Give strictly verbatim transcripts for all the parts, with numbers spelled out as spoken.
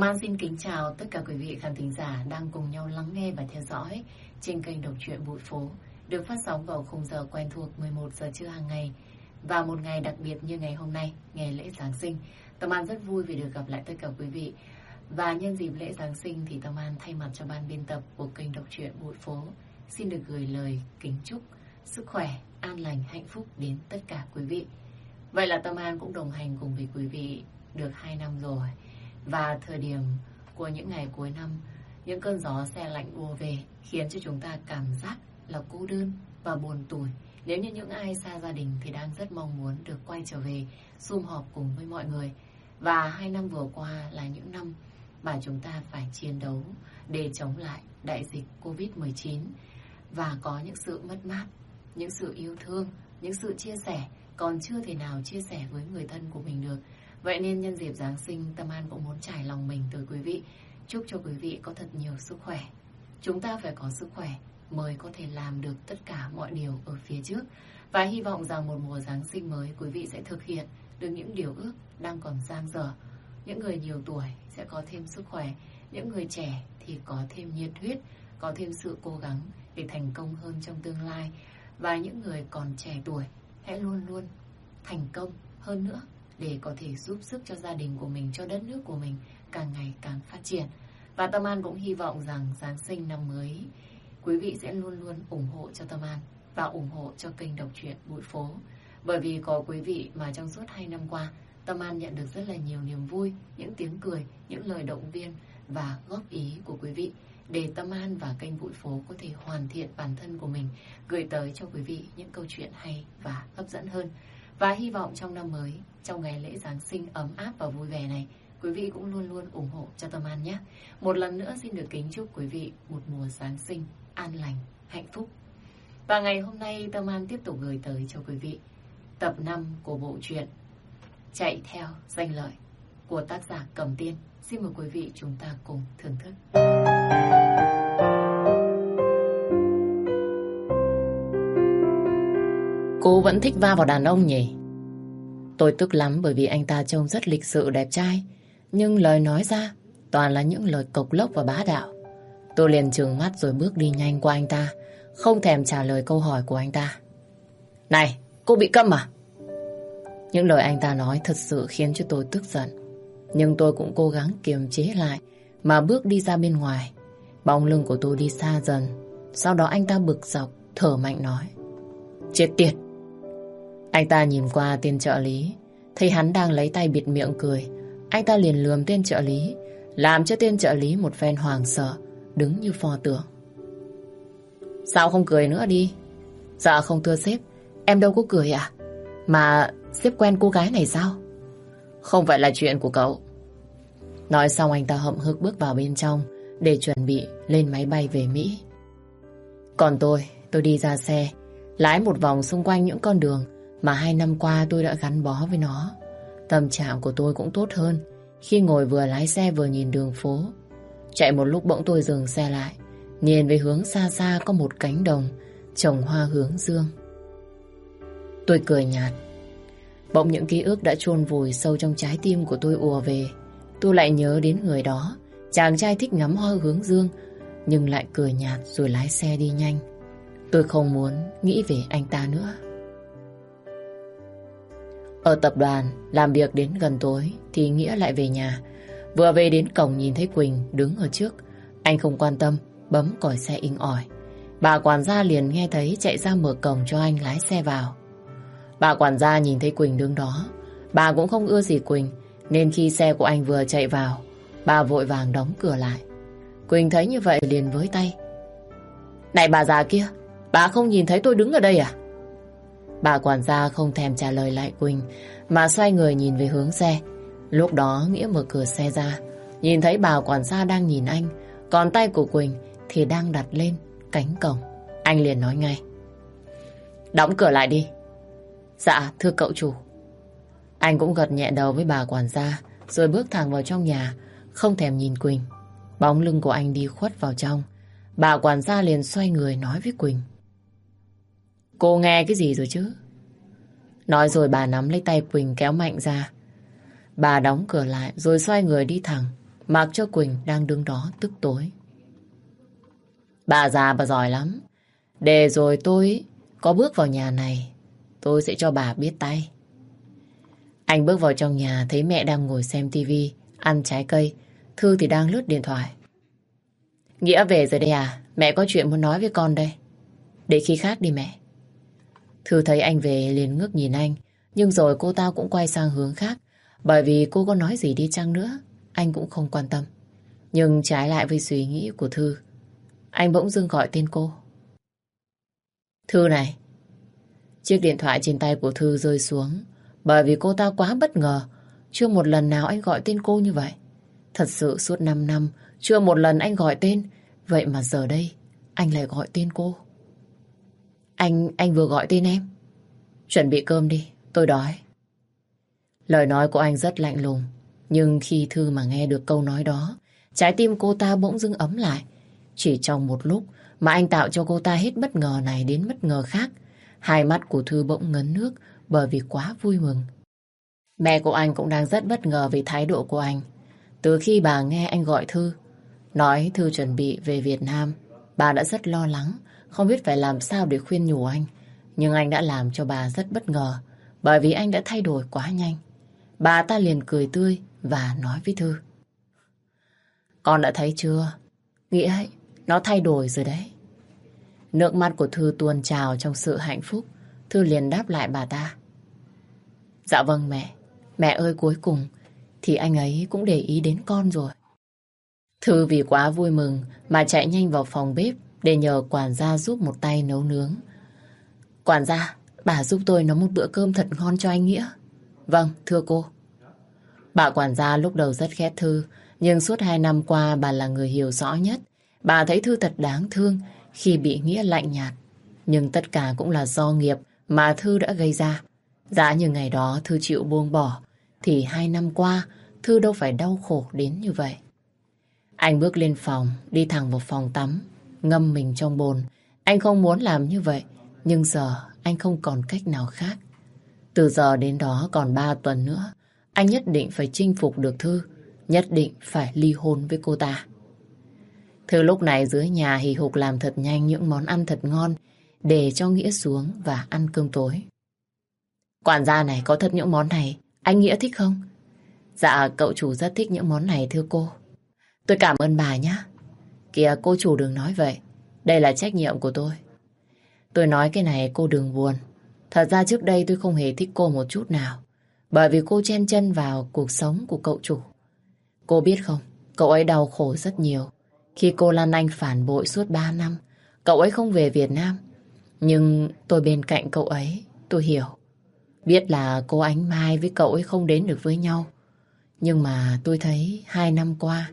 An xin kính chào tất cả quý vị khán thính giả đang cùng nhau lắng nghe và theo dõi trên kênh Đọc truyện Bụi Phố, được phát sóng vào khung giờ quen thuộc mười một giờ trưa hàng ngày. Và một ngày đặc biệt như ngày hôm nay, ngày lễ Giáng sinh, Tâm An rất vui vì được gặp lại tất cả quý vị. Và nhân dịp lễ Giáng sinh thì Tâm An thay mặt cho ban biên tập của kênh Đọc truyện Bụi Phố xin được gửi lời kính chúc sức khỏe, an lành, hạnh phúc đến tất cả quý vị. Vậy là Tâm An cũng đồng hành cùng với quý vị được hai năm rồi. Và thời điểm của những ngày cuối năm, những cơn gió se lạnh ùa về khiến cho chúng ta cảm giác là cô đơn và buồn tủi. Nếu như những ai xa gia đình thì đang rất mong muốn được quay trở về sum họp cùng với mọi người. Và hai năm vừa qua là những năm mà chúng ta phải chiến đấu để chống lại đại dịch covid mười chín. Và có những sự mất mát, những sự yêu thương, những sự chia sẻ còn chưa thể nào chia sẻ với người thân của mình được. Vậy nên nhân dịp Giáng sinh, Tâm An cũng muốn trải lòng mình tới quý vị. Chúc cho quý vị có thật nhiều sức khỏe. Chúng ta phải có sức khỏe mới có thể làm được tất cả mọi điều ở phía trước. Và hy vọng rằng một mùa Giáng sinh mới quý vị sẽ thực hiện được những điều ước đang còn dang dở. Những người nhiều tuổi sẽ có thêm sức khỏe, những người trẻ thì có thêm nhiệt huyết, có thêm sự cố gắng để thành công hơn trong tương lai. Và những người còn trẻ tuổi hãy luôn luôn thành công hơn nữa để có thể giúp sức cho gia đình của mình, cho đất nước của mình càng ngày càng phát triển. Và Tâm An cũng hy vọng rằng Giáng sinh năm mới quý vị sẽ luôn luôn ủng hộ cho Tâm An và ủng hộ cho kênh Đọc truyện Bụi Phố. Bởi vì có quý vị mà trong suốt hai năm qua, Tâm An nhận được rất là nhiều niềm vui, những tiếng cười, những lời động viên và góp ý của quý vị để Tâm An và kênh Bụi Phố có thể hoàn thiện bản thân của mình, gửi tới cho quý vị những câu chuyện hay và hấp dẫn hơn. Và hy vọng trong năm mới, trong ngày lễ Giáng sinh ấm áp và vui vẻ này, quý vị cũng luôn luôn ủng hộ cho Tâm An nhé. Một lần nữa xin được kính chúc quý vị một mùa Giáng sinh an lành, hạnh phúc. Và ngày hôm nay Tâm An tiếp tục gửi tới cho quý vị tập năm của bộ truyện Chạy theo danh lợi của tác giả Cẩm Tiên. Xin mời quý vị chúng ta cùng thưởng thức. Cô vẫn thích va vào đàn ông nhỉ? Tôi tức lắm bởi vì anh ta trông rất lịch sự đẹp trai, nhưng lời nói ra toàn là những lời cộc lốc và bá đạo. Tôi liền trừng mắt rồi bước đi nhanh qua anh ta, không thèm trả lời câu hỏi của anh ta. Này, cô bị câm à? Những lời anh ta nói thật sự khiến cho tôi tức giận, nhưng tôi cũng cố gắng kiềm chế lại mà bước đi ra bên ngoài. Bóng lưng của tôi đi xa dần. Sau đó anh ta bực dọc, thở mạnh nói: Chết tiệt! Anh ta nhìn qua tên trợ lý, thấy hắn đang lấy tay bịt miệng cười. Anh ta liền lườm tên trợ lý, làm cho tên trợ lý một phen hoảng sợ, đứng như pho tượng. Sao không cười nữa đi? Dạ không thưa sếp, em đâu có cười ạ. Mà sếp quen cô gái này sao? Không phải là chuyện của cậu. Nói xong anh ta hậm hực bước vào bên trong để chuẩn bị lên máy bay về Mỹ. Còn tôi, tôi đi ra xe, lái một vòng xung quanh những con đường mà hai năm qua tôi đã gắn bó với nó. Tâm trạng của tôi cũng tốt hơn khi ngồi vừa lái xe vừa nhìn đường phố. Chạy một lúc bỗng tôi dừng xe lại, nhìn về hướng xa xa có một cánh đồng trồng hoa hướng dương. Tôi cười nhạt. Bỗng những ký ức đã chôn vùi sâu trong trái tim của tôi ùa về. Tôi lại nhớ đến người đó, chàng trai thích ngắm hoa hướng dương, nhưng lại cười nhạt rồi lái xe đi nhanh. Tôi không muốn nghĩ về anh ta nữa. Ở tập đoàn, làm việc đến gần tối thì Nghĩa lại về nhà. Vừa về đến cổng nhìn thấy Quỳnh đứng ở trước. Anh không quan tâm, bấm còi xe inh ỏi. Bà quản gia liền nghe thấy chạy ra mở cổng cho anh lái xe vào. Bà quản gia nhìn thấy Quỳnh đứng đó. Bà cũng không ưa gì Quỳnh, nên khi xe của anh vừa chạy vào, bà vội vàng đóng cửa lại. Quỳnh thấy như vậy liền với tay. Này bà già kia, bà không nhìn thấy tôi đứng ở đây à? Bà quản gia không thèm trả lời lại Quỳnh, mà xoay người nhìn về hướng xe. Lúc đó Nghĩa mở cửa xe ra, nhìn thấy bà quản gia đang nhìn anh, còn tay của Quỳnh thì đang đặt lên cánh cổng. Anh liền nói ngay: Đóng cửa lại đi. Dạ thưa cậu chủ. Anh cũng gật nhẹ đầu với bà quản gia, rồi bước thẳng vào trong nhà, không thèm nhìn Quỳnh. Bóng lưng của anh đi khuất vào trong. Bà quản gia liền xoay người nói với Quỳnh: Cô nghe cái gì rồi chứ? Nói rồi bà nắm lấy tay Quỳnh kéo mạnh ra. Bà đóng cửa lại rồi xoay người đi thẳng mặc cho Quỳnh đang đứng đó tức tối. Bà già bà giỏi lắm. Để rồi tôi có bước vào nhà này, tôi sẽ cho bà biết tay. Anh bước vào trong nhà thấy mẹ đang ngồi xem tivi, ăn trái cây. Thư thì đang lướt điện thoại. Nghĩa về rồi đây à? Mẹ có chuyện muốn nói với con đây. Để khi khác đi mẹ. Thư thấy anh về liền ngước nhìn anh. Nhưng rồi cô ta cũng quay sang hướng khác. Bởi vì cô có nói gì đi chăng nữa, anh cũng không quan tâm. Nhưng trái lại với suy nghĩ của Thư, anh bỗng dưng gọi tên cô. Thư này. Chiếc điện thoại trên tay của Thư rơi xuống. Bởi vì cô ta quá bất ngờ. Chưa một lần nào anh gọi tên cô như vậy. Thật sự suốt năm năm chưa một lần anh gọi tên. Vậy mà giờ đây anh lại gọi tên cô. Anh, anh vừa gọi tên em. Chuẩn bị cơm đi, tôi đói. Lời nói của anh rất lạnh lùng. Nhưng khi Thư mà nghe được câu nói đó, trái tim cô ta bỗng dưng ấm lại. Chỉ trong một lúc mà anh tạo cho cô ta hết bất ngờ này đến bất ngờ khác. Hai mắt của Thư bỗng ngấn nước bởi vì quá vui mừng. Mẹ của anh cũng đang rất bất ngờ về thái độ của anh. Từ khi bà nghe anh gọi Thư, nói Thư chuẩn bị về Việt Nam, bà đã rất lo lắng, không biết phải làm sao để khuyên nhủ anh. Nhưng anh đã làm cho bà rất bất ngờ, bởi vì anh đã thay đổi quá nhanh. Bà ta liền cười tươi và nói với Thư. Con đã thấy chưa? Nghĩa ấy, nó thay đổi rồi đấy. Nước mắt của Thư tuôn trào trong sự hạnh phúc. Thư liền đáp lại bà ta. Dạ vâng mẹ. Mẹ ơi, cuối cùng thì anh ấy cũng để ý đến con rồi. Thư vì quá vui mừng mà chạy nhanh vào phòng bếp để nhờ quản gia giúp một tay nấu nướng. Quản gia, bà giúp tôi nấu một bữa cơm thật ngon cho anh Nghĩa. Vâng, thưa cô. Bà quản gia lúc đầu rất ghét Thư, nhưng suốt hai năm qua bà là người hiểu rõ nhất. Bà thấy Thư thật đáng thương khi bị Nghĩa lạnh nhạt. Nhưng tất cả cũng là do nghiệp mà Thư đã gây ra. Giá như ngày đó Thư chịu buông bỏ, thì hai năm qua Thư đâu phải đau khổ đến như vậy. Anh bước lên phòng, đi thẳng vào phòng tắm, ngâm mình trong bồn. Anh không muốn làm như vậy, nhưng giờ anh không còn cách nào khác. Từ giờ đến đó còn ba tuần nữa, anh nhất định phải chinh phục được Thư, nhất định phải ly hôn với cô ta. Thư lúc này dưới nhà hì hục làm thật nhanh những món ăn thật ngon để cho Nghĩa xuống và ăn cơm tối. Quản gia này, có thật những món này anh Nghĩa thích không? Dạ, cậu chủ rất thích những món này thưa cô. Tôi cảm ơn bà nhé. Kìa cô chủ đừng nói vậy. Đây là trách nhiệm của tôi. Tôi nói cái này cô đừng buồn. Thật ra trước đây tôi không hề thích cô một chút nào. Bởi vì cô chen chân vào cuộc sống của cậu chủ. Cô biết không, cậu ấy đau khổ rất nhiều. Khi cô Lan Anh phản bội suốt ba năm, cậu ấy không về Việt Nam. Nhưng tôi bên cạnh cậu ấy, tôi hiểu. Biết là cô Ánh Mai với cậu ấy không đến được với nhau. Nhưng mà tôi thấy hai năm qua,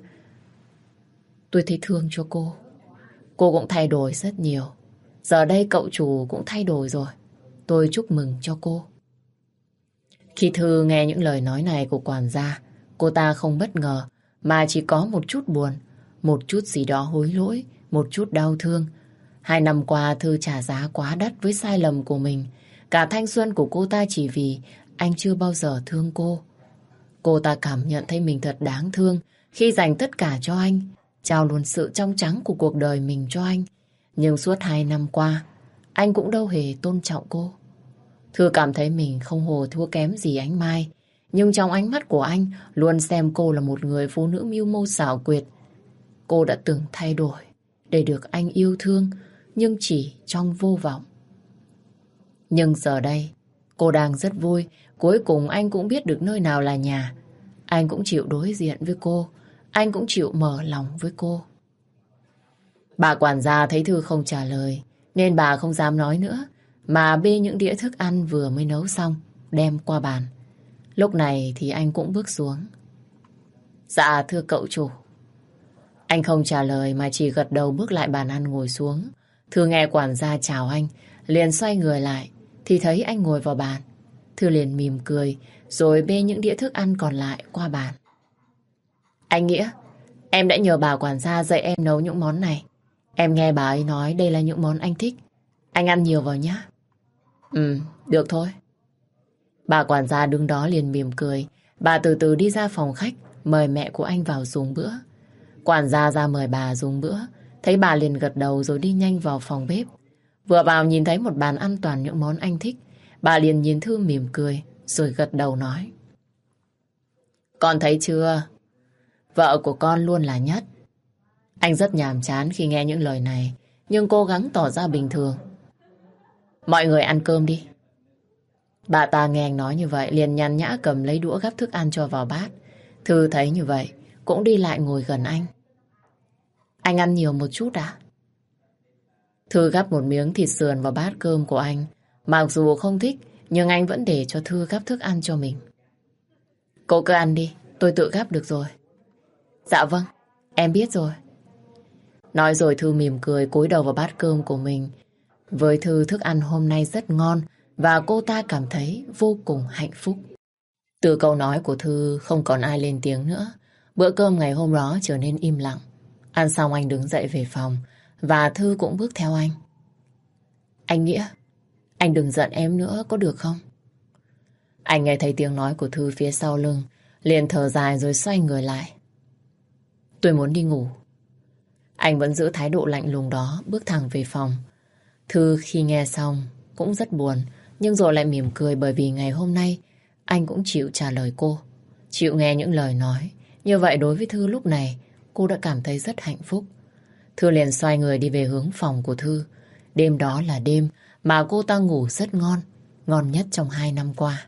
tôi thấy thương cho cô. Cô cũng thay đổi rất nhiều. Giờ đây cậu chủ cũng thay đổi rồi. Tôi chúc mừng cho cô. Khi Thư nghe những lời nói này của quản gia, cô ta không bất ngờ, mà chỉ có một chút buồn, một chút gì đó hối lỗi, một chút đau thương. Hai năm qua Thư trả giá quá đắt với sai lầm của mình. Cả thanh xuân của cô ta chỉ vì anh chưa bao giờ thương cô. Cô ta cảm nhận thấy mình thật đáng thương khi dành tất cả cho anh, trao luôn sự trong trắng của cuộc đời mình cho anh. Nhưng suốt hai năm qua, anh cũng đâu hề tôn trọng cô. Thư cảm thấy mình không hồ thua kém gì Ánh Mai. Nhưng trong ánh mắt của anh luôn xem cô là một người phụ nữ mưu mô xảo quyệt. Cô đã từng thay đổi để được anh yêu thương, nhưng chỉ trong vô vọng. Nhưng giờ đây, cô đang rất vui. Cuối cùng anh cũng biết được nơi nào là nhà. Anh cũng chịu đối diện với cô. Anh cũng chịu mở lòng với cô. Bà quản gia thấy Thư không trả lời, nên bà không dám nói nữa, mà bê những đĩa thức ăn vừa mới nấu xong, đem qua bàn. Lúc này thì anh cũng bước xuống. Dạ thưa cậu chủ. Anh không trả lời mà chỉ gật đầu bước lại bàn ăn ngồi xuống. Thư nghe quản gia chào anh, liền xoay người lại, thì thấy anh ngồi vào bàn. Thư liền mỉm cười, rồi bê những đĩa thức ăn còn lại qua bàn. Anh Nghĩa, em đã nhờ bà quản gia dạy em nấu những món này. Em nghe bà ấy nói đây là những món anh thích. Anh ăn nhiều vào nhé. Ừ, được thôi. Bà quản gia đứng đó liền mỉm cười. Bà từ từ đi ra phòng khách, mời mẹ của anh vào dùng bữa. Quản gia ra mời bà dùng bữa, thấy bà liền gật đầu rồi đi nhanh vào phòng bếp. Vừa vào nhìn thấy một bàn ăn toàn những món anh thích, bà liền nhìn Thư mỉm cười, rồi gật đầu nói. Con thấy chưa? Vợ của con luôn là nhất. Anh rất nhàm chán khi nghe những lời này, nhưng cố gắng tỏ ra bình thường. Mọi người ăn cơm đi. Bà ta nghe anh nói như vậy, liền nhàn nhã cầm lấy đũa gắp thức ăn cho vào bát. Thư thấy như vậy, cũng đi lại ngồi gần anh. Anh ăn nhiều một chút à? Thư gắp một miếng thịt sườn vào bát cơm của anh. Mặc dù không thích, nhưng anh vẫn để cho Thư gắp thức ăn cho mình. Cô cứ ăn đi, tôi tự gắp được rồi. Dạ vâng, em biết rồi. Nói rồi Thư mỉm cười cúi đầu vào bát cơm của mình. Với Thư, thức ăn hôm nay rất ngon và cô ta cảm thấy vô cùng hạnh phúc. Từ câu nói của Thư không còn ai lên tiếng nữa. Bữa cơm ngày hôm đó trở nên im lặng. Ăn xong anh đứng dậy về phòng và Thư cũng bước theo anh. Anh Nghĩa, anh đừng giận em nữa có được không? Anh nghe thấy tiếng nói của Thư phía sau lưng, liền thở dài rồi xoay người lại. Tôi muốn đi ngủ. Anh vẫn giữ thái độ lạnh lùng đó, bước thẳng về phòng. Thư khi nghe xong cũng rất buồn, nhưng rồi lại mỉm cười bởi vì ngày hôm nay anh cũng chịu trả lời cô, chịu nghe những lời nói. Như vậy đối với Thư lúc này, cô đã cảm thấy rất hạnh phúc. Thư liền xoay người đi về hướng phòng của Thư. Đêm đó là đêm mà cô ta ngủ rất ngon, ngon nhất trong hai năm qua.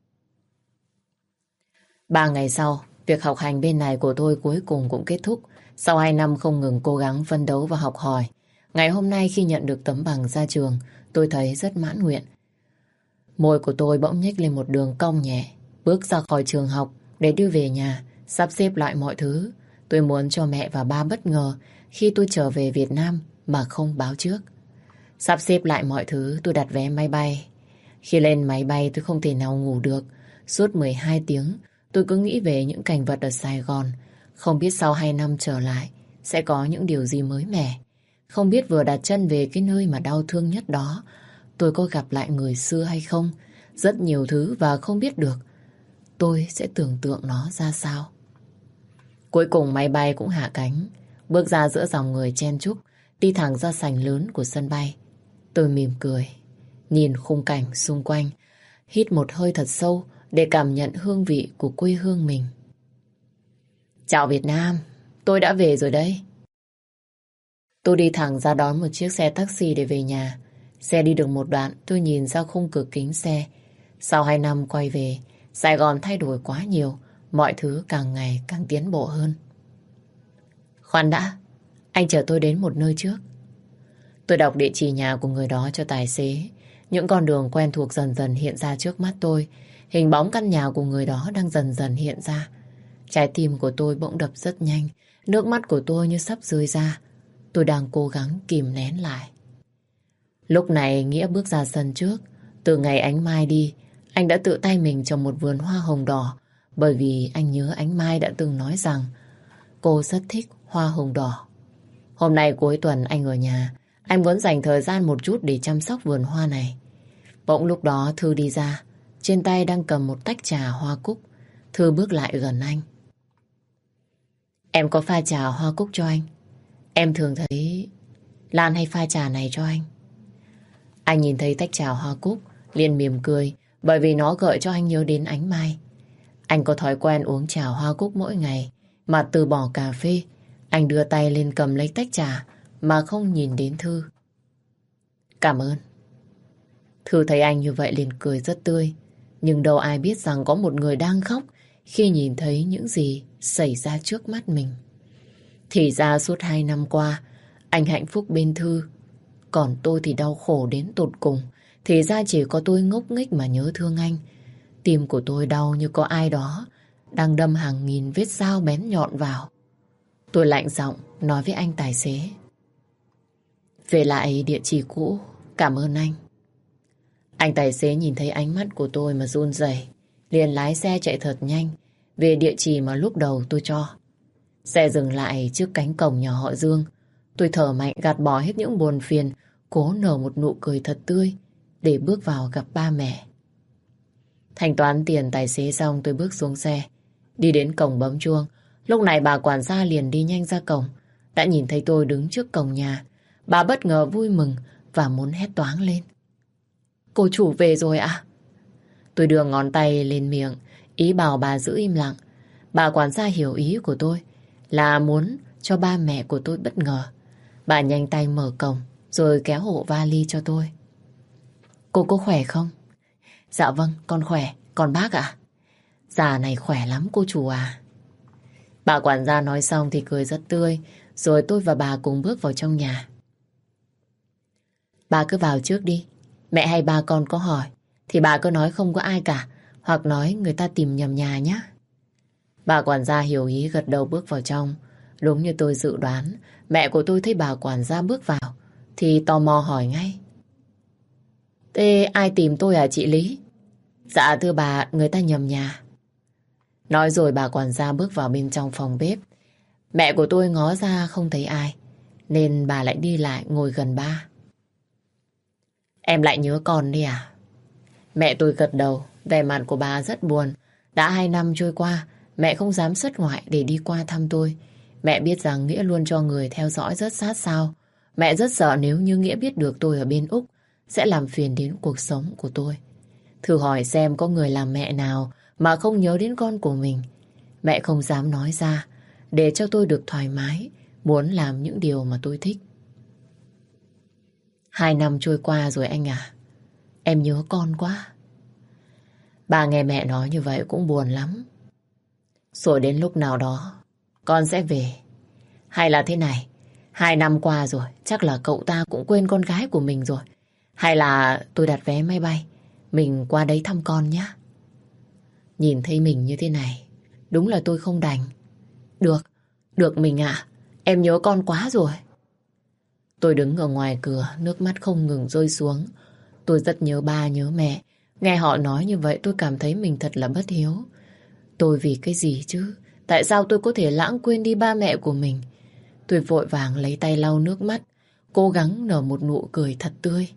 Ba ngày sau, việc học hành bên này của tôi cuối cùng cũng kết thúc. Sau hai năm không ngừng cố gắng phấn đấu và học hỏi, ngày hôm nay khi nhận được tấm bằng ra trường, tôi thấy rất mãn nguyện. Môi của tôi bỗng nhếch lên một đường cong nhẹ. Bước ra khỏi trường học để đi về nhà, sắp xếp lại mọi thứ. Tôi muốn cho mẹ và ba bất ngờ khi tôi trở về Việt Nam mà không báo trước. Sắp xếp lại mọi thứ, tôi đặt vé máy bay. Khi lên máy bay tôi không thể nào ngủ được. Suốt mười hai tiếng, tôi cứ nghĩ về những cảnh vật ở Sài Gòn. Không biết sau hai năm trở lại sẽ có những điều gì mới mẻ. Không biết vừa đặt chân về cái nơi mà đau thương nhất đó, tôi có gặp lại người xưa hay không. Rất nhiều thứ và không biết được tôi sẽ tưởng tượng nó ra sao. Cuối cùng máy bay cũng hạ cánh. Bước ra giữa dòng người chen chúc, đi thẳng ra sảnh lớn của sân bay. Tôi mỉm cười, nhìn khung cảnh xung quanh, hít một hơi thật sâu để cảm nhận hương vị của quê hương mình. Chào Việt Nam, tôi đã về rồi đây. Tôi đi thẳng ra đón một chiếc xe taxi để về nhà. Xe đi được một đoạn, tôi nhìn ra khung cửa kính xe. Sau hai năm quay về, Sài Gòn thay đổi quá nhiều, mọi thứ càng ngày càng tiến bộ hơn. Khoan đã, anh chở tôi đến một nơi trước. Tôi đọc địa chỉ nhà của người đó cho tài xế. Những con đường quen thuộc dần dần hiện ra trước mắt tôi. Hình bóng căn nhà của người đó đang dần dần hiện ra. Trái tim của tôi bỗng đập rất nhanh. Nước mắt của tôi như sắp rơi ra. Tôi đang cố gắng kìm nén lại. Lúc này Nghĩa bước ra sân trước. Từ ngày Ánh Mai đi, anh đã tự tay mình trồng một vườn hoa hồng đỏ. Bởi vì anh nhớ Ánh Mai đã từng nói rằng cô rất thích hoa hồng đỏ. Hôm nay cuối tuần anh ở nhà, anh muốn dành thời gian một chút để chăm sóc vườn hoa này. Bỗng lúc đó Thư đi ra, trên tay đang cầm một tách trà hoa cúc. Thư bước lại gần anh. Em có pha trà hoa cúc cho anh. Em thường thấy Lan hay pha trà này cho anh. Anh nhìn thấy tách trà hoa cúc, liền mỉm cười, bởi vì nó gợi cho anh nhớ đến Ánh Mai. Anh có thói quen uống trà hoa cúc mỗi ngày, mà từ bỏ cà phê. Anh đưa tay lên cầm lấy tách trà mà không nhìn đến Thư. Cảm ơn. Thư thấy anh như vậy liền cười rất tươi. Nhưng đâu ai biết rằng có một người đang khóc khi nhìn thấy những gì xảy ra trước mắt mình. Thì ra suốt hai năm qua, anh hạnh phúc bên Thư. Còn tôi thì đau khổ đến tột cùng. Thì ra chỉ có tôi ngốc nghếch mà nhớ thương anh. Tim của tôi đau như có ai đó đang đâm hàng nghìn vết dao bén nhọn vào. Tôi lạnh giọng nói với anh tài xế. Về lại địa chỉ cũ, cảm ơn anh. Anh tài xế nhìn thấy ánh mắt của tôi mà run rẩy, liền lái xe chạy thật nhanh về địa chỉ mà lúc đầu tôi cho. Xe dừng lại trước cánh cổng nhà họ Dương. Tôi thở mạnh gạt bỏ hết những buồn phiền, cố nở một nụ cười thật tươi để bước vào gặp ba mẹ. Thanh toán tiền tài xế xong tôi bước xuống xe. Đi đến cổng bấm chuông. Lúc này bà quản gia liền đi nhanh ra cổng. Đã nhìn thấy tôi đứng trước cổng nhà. Bà bất ngờ vui mừng và muốn hét toáng lên. Cô chủ về rồi ạ? Tôi đưa ngón tay lên miệng, ý bảo bà giữ im lặng. Bà quản gia hiểu ý của tôi là muốn cho ba mẹ của tôi bất ngờ. Bà nhanh tay mở cổng rồi kéo hộ vali cho tôi. Cô có khỏe không? Dạ vâng, con khỏe. Còn bác ạ? Già này khỏe lắm cô chủ à. Bà quản gia nói xong thì cười rất tươi. Rồi tôi và bà cùng bước vào trong nhà. Bà cứ vào trước đi. Mẹ hay ba con có hỏi thì bà cứ nói không có ai cả, hoặc nói người ta tìm nhầm nhà nhé. Bà quản gia hiểu ý gật đầu bước vào trong. Đúng như tôi dự đoán, mẹ của tôi thấy bà quản gia bước vào thì tò mò hỏi ngay. Thế ai tìm tôi à chị Lý? Dạ thưa bà, người ta nhầm nhà. Nói rồi bà quản gia bước vào bên trong phòng bếp. Mẹ của tôi ngó ra không thấy ai, nên bà lại đi lại ngồi gần ba. Em lại nhớ con đi à? Mẹ tôi gật đầu, vẻ mặt của bà rất buồn. Đã hai năm trôi qua, mẹ không dám xuất ngoại để đi qua thăm tôi. Mẹ biết rằng Nghĩa luôn cho người theo dõi rất sát sao. Mẹ rất sợ nếu như Nghĩa biết được tôi ở bên Úc, sẽ làm phiền đến cuộc sống của tôi. Thử hỏi xem có người làm mẹ nào mà không nhớ đến con của mình. Mẹ không dám nói ra, để cho tôi được thoải mái, muốn làm những điều mà tôi thích. Hai năm trôi qua rồi anh à. Em nhớ con quá. Bà nghe mẹ nói như vậy cũng buồn lắm. Rồi đến lúc nào đó con sẽ về. Hay là thế này, hai năm qua rồi, chắc là cậu ta cũng quên con gái của mình rồi. Hay là tôi đặt vé máy bay, mình qua đấy thăm con nhé. Nhìn thấy mình như thế này, đúng là tôi không đành. Được, được mình ạ. Em nhớ con quá rồi. Tôi đứng ở ngoài cửa, nước mắt không ngừng rơi xuống. Tôi rất nhớ ba, nhớ mẹ. Nghe họ nói như vậy tôi cảm thấy mình thật là bất hiếu. Tôi vì cái gì chứ? Tại sao tôi có thể lãng quên đi ba mẹ của mình? Tôi vội vàng lấy tay lau nước mắt, cố gắng nở một nụ cười thật tươi.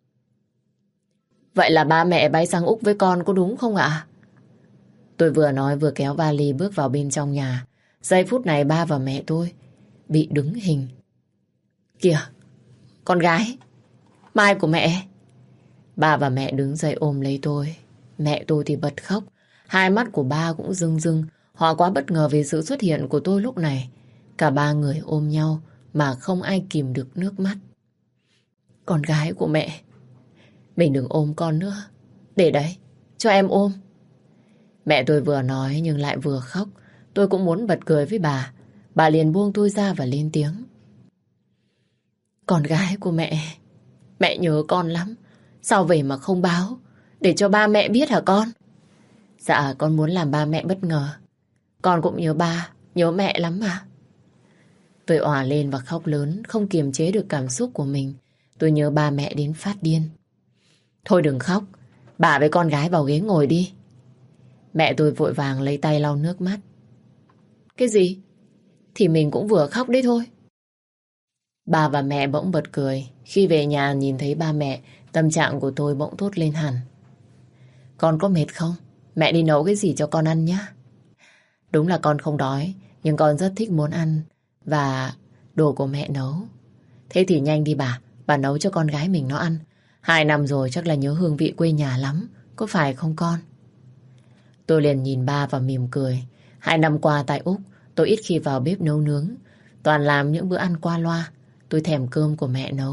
Vậy là ba mẹ bay sang Úc với con có đúng không ạ? Tôi vừa nói vừa kéo vali bước vào bên trong nhà. Giây phút này ba và mẹ tôi bị đứng hình. Kìa, con gái, Mai của mẹ. Ba và mẹ đứng dậy ôm lấy tôi. Mẹ tôi thì bật khóc. Hai mắt của ba cũng rưng rưng. Họ quá bất ngờ về sự xuất hiện của tôi lúc này. Cả ba người ôm nhau mà không ai kìm được nước mắt. Con gái của mẹ. Mình đừng ôm con nữa. Để đấy, cho em ôm. Mẹ tôi vừa nói nhưng lại vừa khóc. Tôi cũng muốn bật cười với bà. Bà liền buông tôi ra và lên tiếng. Con gái của mẹ. Mẹ nhớ con lắm. Sao về mà không báo để cho ba mẹ biết hả con? Dạ con muốn làm ba mẹ bất ngờ. Con cũng nhớ ba, nhớ mẹ lắm mà. Tôi òa lên và khóc lớn, không kiềm chế được cảm xúc của mình. Tôi nhớ ba mẹ đến phát điên. Thôi đừng khóc, bà với con gái vào ghế ngồi đi. Mẹ tôi vội vàng lấy tay lau nước mắt. Cái gì? Thì mình cũng vừa khóc đấy thôi. Bà và mẹ bỗng bật cười. Khi về nhà nhìn thấy ba mẹ, tâm trạng của tôi bỗng tốt lên hẳn. Con có mệt không? Mẹ đi nấu cái gì cho con ăn nhé. Đúng là con không đói, nhưng con rất thích muốn ăn và đồ của mẹ nấu. Thế thì nhanh đi bà, bà nấu cho con gái mình nó ăn. Hai năm rồi chắc là nhớ hương vị quê nhà lắm, có phải không con? Tôi liền nhìn ba và mỉm cười. Hai năm qua tại Úc, tôi ít khi vào bếp nấu nướng, toàn làm những bữa ăn qua loa. Tôi thèm cơm của mẹ nấu.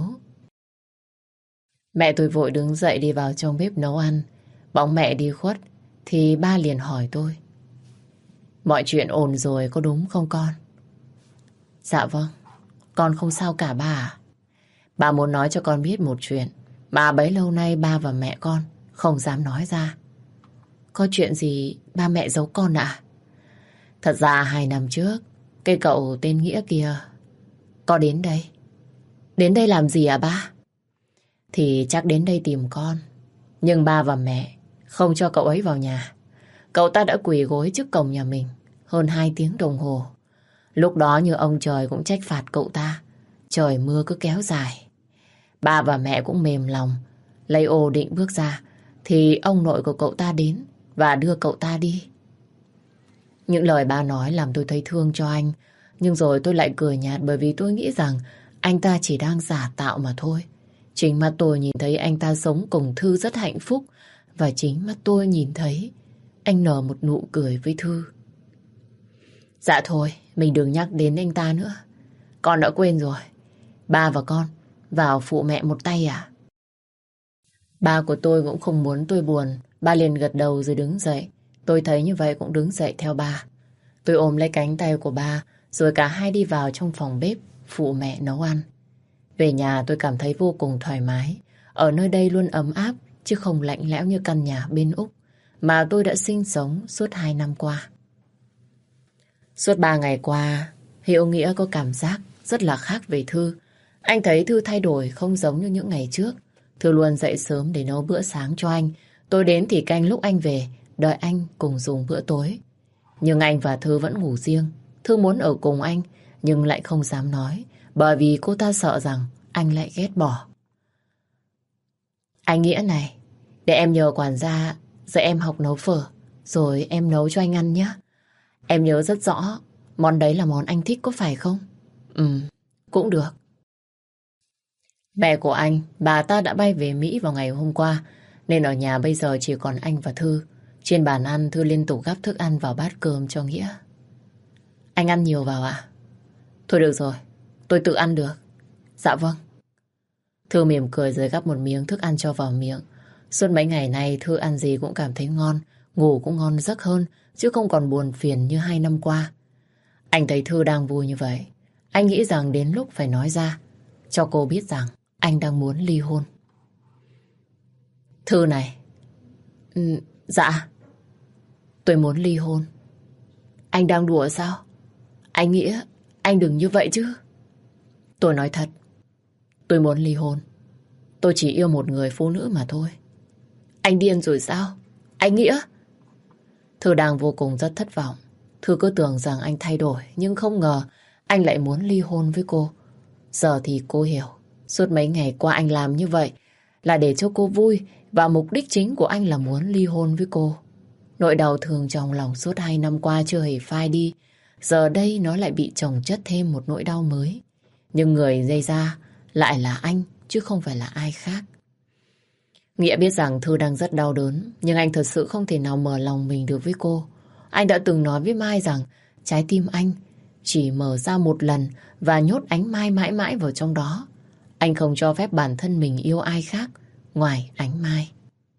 Mẹ tôi vội đứng dậy đi vào trong bếp nấu ăn. Bỗng mẹ đi khuất thì ba liền hỏi tôi. Mọi chuyện ổn rồi có đúng không con? Dạ vâng, con không sao cả ba à. Bà muốn nói cho con biết một chuyện mà bấy lâu nay ba và mẹ con không dám nói ra. Có chuyện gì ba mẹ giấu con ạ? Thật ra hai năm trước, cái cậu tên Nghĩa kia có đến đây. Đến đây làm gì à ba? Thì chắc đến đây tìm con. Nhưng ba và mẹ không cho cậu ấy vào nhà. Cậu ta đã quỳ gối trước cổng nhà mình hơn hai tiếng đồng hồ. Lúc đó như ông trời cũng trách phạt cậu ta. Trời mưa cứ kéo dài. Ba và mẹ cũng mềm lòng. Lấy ô định bước ra thì ông nội của cậu ta đến và đưa cậu ta đi. Những lời ba nói làm tôi thấy thương cho anh. Nhưng rồi tôi lại cười nhạt bởi vì tôi nghĩ rằng anh ta chỉ đang giả tạo mà thôi. Chính mắt tôi nhìn thấy anh ta sống cùng Thư rất hạnh phúc. Và chính mắt tôi nhìn thấy anh nở một nụ cười với Thư. Dạ thôi, mình đừng nhắc đến anh ta nữa. Con đã quên rồi. Ba và con vào phụ mẹ một tay à? Ba của tôi cũng không muốn tôi buồn. Ba liền gật đầu rồi đứng dậy. Tôi thấy như vậy cũng đứng dậy theo ba. Tôi ôm lấy cánh tay của ba, rồi cả hai đi vào trong phòng bếp phụ mẹ nấu ăn. Về nhà tôi cảm thấy vô cùng thoải mái. Ở nơi đây luôn ấm áp, chứ không lạnh lẽo như căn nhà bên Úc mà tôi đã sinh sống suốt hai năm qua. Suốt ba ngày qua, Hiệu Nghĩa có cảm giác rất là khác về Thư. Anh thấy Thư thay đổi không giống như những ngày trước. Thư luôn dậy sớm để nấu bữa sáng cho anh. Tôi đến thì canh lúc anh về, đợi anh cùng dùng bữa tối. Nhưng anh và Thư vẫn ngủ riêng. Thư muốn ở cùng anh, nhưng lại không dám nói, bởi vì cô ta sợ rằng anh lại ghét bỏ. Anh Nghĩa này, để em nhờ quản gia dạy em học nấu phở, rồi em nấu cho anh ăn nhé. Em nhớ rất rõ, món đấy là món anh thích có phải không? Ừ, cũng được. Mẹ của anh, bà ta đã bay về Mỹ vào ngày hôm qua, nên ở nhà bây giờ chỉ còn anh và Thư. Trên bàn ăn, Thư liên tục gắp thức ăn vào bát cơm cho Nghĩa. Anh ăn nhiều vào ạ? Thôi được rồi, tôi tự ăn được. Dạ vâng. Thư mỉm cười rồi gắp một miếng thức ăn cho vào miệng. Suốt mấy ngày nay Thư ăn gì cũng cảm thấy ngon, ngủ cũng ngon giấc hơn, chứ không còn buồn phiền như hai năm qua. Anh thấy Thư đang vui như vậy, anh nghĩ rằng đến lúc phải nói ra, cho cô biết rằng anh đang muốn ly hôn. Thư này. Ừ, dạ. Tôi muốn ly hôn. Anh đang đùa sao? Anh Nghĩa, anh đừng như vậy chứ. Tôi nói thật, tôi muốn ly hôn. Tôi chỉ yêu một người phụ nữ mà thôi. Anh điên rồi sao? Anh Nghĩa. Thư đang vô cùng rất thất vọng. Thư cứ tưởng rằng anh thay đổi, nhưng không ngờ anh lại muốn ly hôn với cô. Giờ thì cô hiểu, suốt mấy ngày qua anh làm như vậy là để cho cô vui, và mục đích chính của anh là muốn ly hôn với cô. Nỗi đau thương trong lòng suốt hai năm qua chưa hề phai đi, giờ đây nó lại bị chồng chất thêm một nỗi đau mới. Nhưng người gây ra lại là anh, chứ không phải là ai khác. Nghĩa biết rằng Thư đang rất đau đớn, nhưng anh thật sự không thể nào mở lòng mình được với cô. Anh đã từng nói với Mai rằng trái tim anh chỉ mở ra một lần và nhốt ánh Mai mãi mãi vào trong đó. Anh không cho phép bản thân mình yêu ai khác ngoài ánh Mai.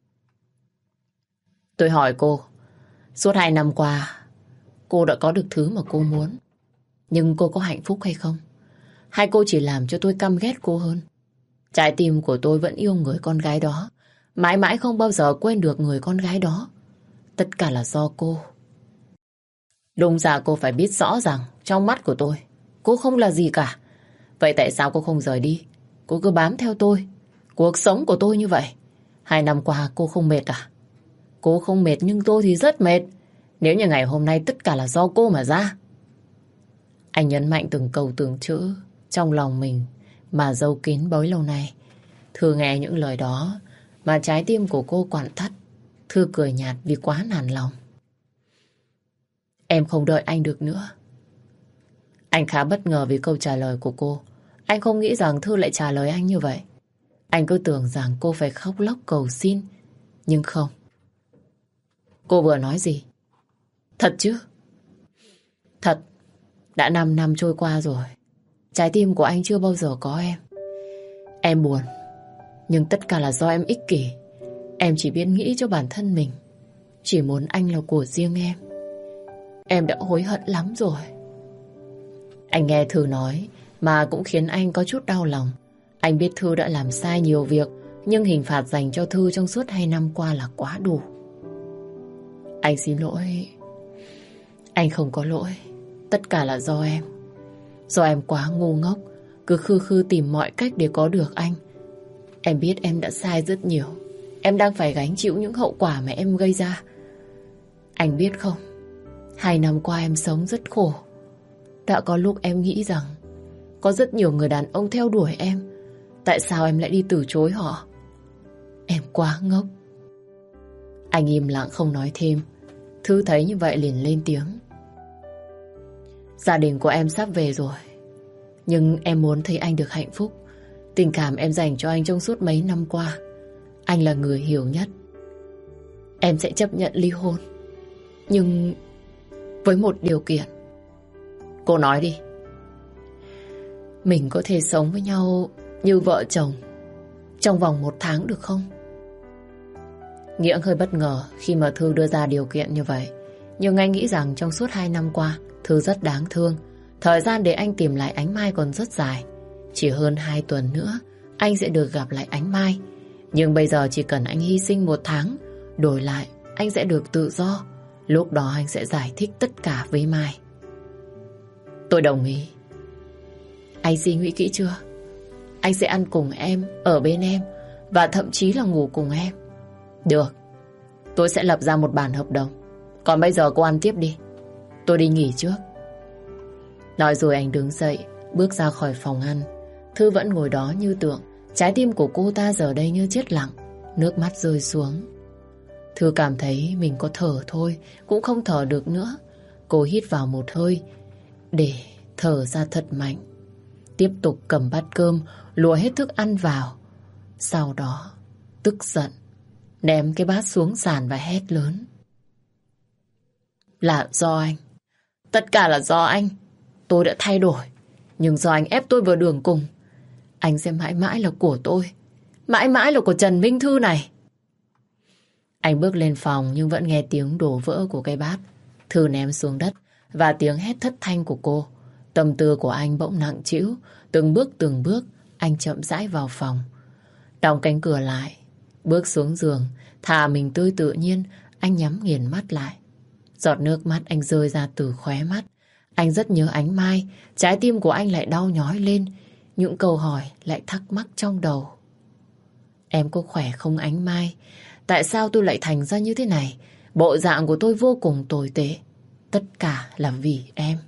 Tôi hỏi cô, suốt hai năm qua cô đã có được thứ mà cô muốn, nhưng cô có hạnh phúc hay không? Hay cô chỉ làm cho tôi căm ghét cô hơn? Trái tim của tôi vẫn yêu người con gái đó, mãi mãi không bao giờ quên được người con gái đó. Tất cả là do cô. Đúng ra cô phải biết rõ rằng trong mắt của tôi, cô không là gì cả. Vậy tại sao cô không rời đi? Cô cứ bám theo tôi. Cuộc sống của tôi như vậy. Hai năm qua cô không mệt à? Cô không mệt nhưng tôi thì rất mệt. Nếu như ngày hôm nay tất cả là do cô mà ra. Anh nhấn mạnh từng câu từng chữ trong lòng mình mà giấu kín bấy lâu nay. Thư nghe những lời đó mà trái tim của cô quặn thắt. Thư cười nhạt vì quá nản lòng. Em không đợi anh được nữa. Anh khá bất ngờ vì câu trả lời của cô. Anh không nghĩ rằng Thư lại trả lời anh như vậy. Anh cứ tưởng rằng cô phải khóc lóc cầu xin. Nhưng không. Cô vừa nói gì? Thật chứ? Thật. Đã năm năm trôi qua rồi, trái tim của anh chưa bao giờ có em. Em buồn, nhưng tất cả là do em ích kỷ. Em chỉ biết nghĩ cho bản thân mình, chỉ muốn anh là của riêng em. Em đã hối hận lắm rồi. Anh nghe Thư nói mà cũng khiến anh có chút đau lòng. Anh biết Thư đã làm sai nhiều việc, nhưng hình phạt dành cho Thư trong suốt hai năm qua là quá đủ. Anh xin lỗi. Anh không có lỗi. Tất cả là do em. Do em quá ngu ngốc, cứ khư khư tìm mọi cách để có được anh. Em biết em đã sai rất nhiều. Em đang phải gánh chịu những hậu quả mà em gây ra. Anh biết không, hai năm qua em sống rất khổ. Đã có lúc em nghĩ rằng có rất nhiều người đàn ông theo đuổi em. Tại sao em lại đi từ chối họ? Em quá ngốc. Anh im lặng không nói thêm. Thư thấy như vậy liền lên tiếng. Gia đình của em sắp về rồi. Nhưng em muốn thấy anh được hạnh phúc. Tình cảm em dành cho anh trong suốt mấy năm qua, anh là người hiểu nhất. Em sẽ chấp nhận ly hôn, nhưng với một điều kiện. Cô nói đi. Mình có thể sống với nhau như vợ chồng trong vòng một tháng được không? Nghĩa hơi bất ngờ khi mà Thư đưa ra điều kiện như vậy. Nhưng anh nghĩ rằng trong suốt hai năm qua, Thư rất đáng thương. Thời gian để anh tìm lại Ánh Mai còn rất dài. Chỉ hơn hai tuần nữa, anh sẽ được gặp lại Ánh Mai. Nhưng bây giờ chỉ cần anh hy sinh một tháng, đổi lại anh sẽ được tự do. Lúc đó anh sẽ giải thích tất cả với Mai. Tôi đồng ý. Anh suy nghĩ kỹ chưa? Anh sẽ ăn cùng em, ở bên em, và thậm chí là ngủ cùng em. Được, tôi sẽ lập ra một bản hợp đồng. Còn bây giờ cô ăn tiếp đi, tôi đi nghỉ trước. Nói rồi anh đứng dậy, bước ra khỏi phòng ăn. Thư vẫn ngồi đó như tượng. Trái tim của cô ta giờ đây như chết lặng, nước mắt rơi xuống. Thư cảm thấy mình có thở thôi cũng không thở được nữa. Cô hít vào một hơi để thở ra thật mạnh. Tiếp tục cầm bát cơm, lùa hết thức ăn vào. Sau đó tức giận ném cái bát xuống sàn và hét lớn. Là do anh. Tất cả là do anh. Tôi đã thay đổi, nhưng do anh ép tôi vào đường cùng. Anh sẽ mãi mãi là của tôi, mãi mãi là của Trần Minh Thư này. Anh bước lên phòng nhưng vẫn nghe tiếng đổ vỡ của cái bát. Thư ném xuống đất và tiếng hét thất thanh của cô. Tâm tư của anh bỗng nặng trĩu. Từng bước từng bước anh chậm rãi vào phòng, đóng cánh cửa lại, bước xuống giường, thả mình tươi tự nhiên. Anh nhắm nghiền mắt lại. Giọt nước mắt anh rơi ra từ khóe mắt. Anh rất nhớ Ánh Mai. Trái tim của anh lại đau nhói lên. Những câu hỏi lại thắc mắc trong đầu. Em có khỏe không Ánh Mai? Tại sao tôi lại thành ra như thế này? Bộ dạng của tôi vô cùng tồi tệ. Tất cả là vì em.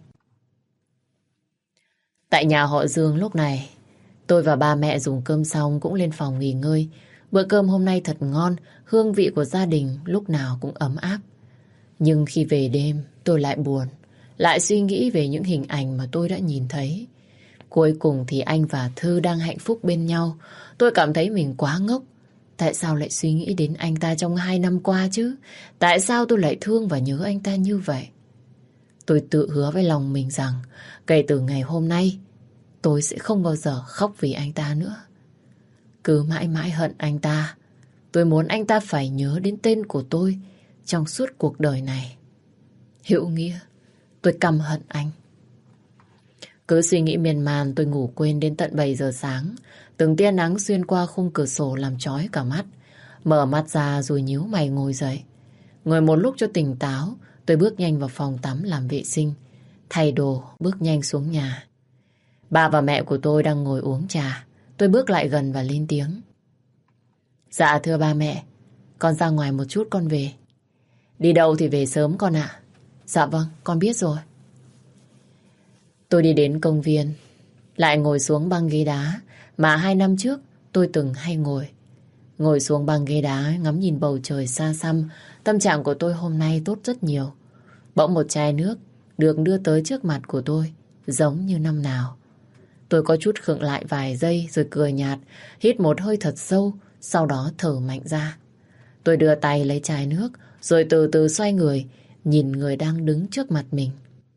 Tại nhà họ Dương lúc này, tôi và ba mẹ dùng cơm xong cũng lên phòng nghỉ ngơi. Bữa cơm hôm nay thật ngon, hương vị của gia đình lúc nào cũng ấm áp. Nhưng khi về đêm, tôi lại buồn, lại suy nghĩ về những hình ảnh mà tôi đã nhìn thấy. Cuối cùng thì anh và Thư đang hạnh phúc bên nhau. Tôi cảm thấy mình quá ngốc. Tại sao lại suy nghĩ đến anh ta trong hai năm qua chứ? Tại sao tôi lại thương và nhớ anh ta như vậy? Tôi tự hứa với lòng mình rằng kể từ ngày hôm nay tôi sẽ không bao giờ khóc vì anh ta nữa. Cứ mãi mãi hận anh ta. Tôi muốn anh ta phải nhớ đến tên của tôi trong suốt cuộc đời này. Hữu Nghĩa, tôi căm hận anh. Cứ suy nghĩ miên man tôi ngủ quên đến tận bảy giờ sáng. Từng tia nắng xuyên qua khung cửa sổ làm chói cả mắt. Mở mắt ra rồi nhíu mày ngồi dậy. Ngồi một lúc cho tỉnh táo, tôi bước nhanh vào phòng tắm làm vệ sinh. Thay đồ, bước nhanh xuống nhà. Ba và mẹ của tôi đang ngồi uống trà. Tôi bước lại gần và lên tiếng. Dạ thưa ba mẹ, con ra ngoài một chút con về. Đi đâu thì về sớm con ạ. Dạ vâng, con biết rồi. Tôi đi đến công viên, lại ngồi xuống băng ghế đá mà hai năm trước tôi từng hay ngồi. Ngồi xuống băng ghế đá ngắm nhìn bầu trời xa xăm, tâm trạng của tôi hôm nay tốt rất nhiều. Bỗng một chai nước được đưa tới trước mặt của tôi, giống như năm nào. Tôi có chút khựng lại vài giây rồi cười nhạt, hít một hơi thật sâu, sau đó thở mạnh ra. Tôi đưa tay lấy chai nước, rồi từ từ xoay người, nhìn người đang đứng trước mặt mình.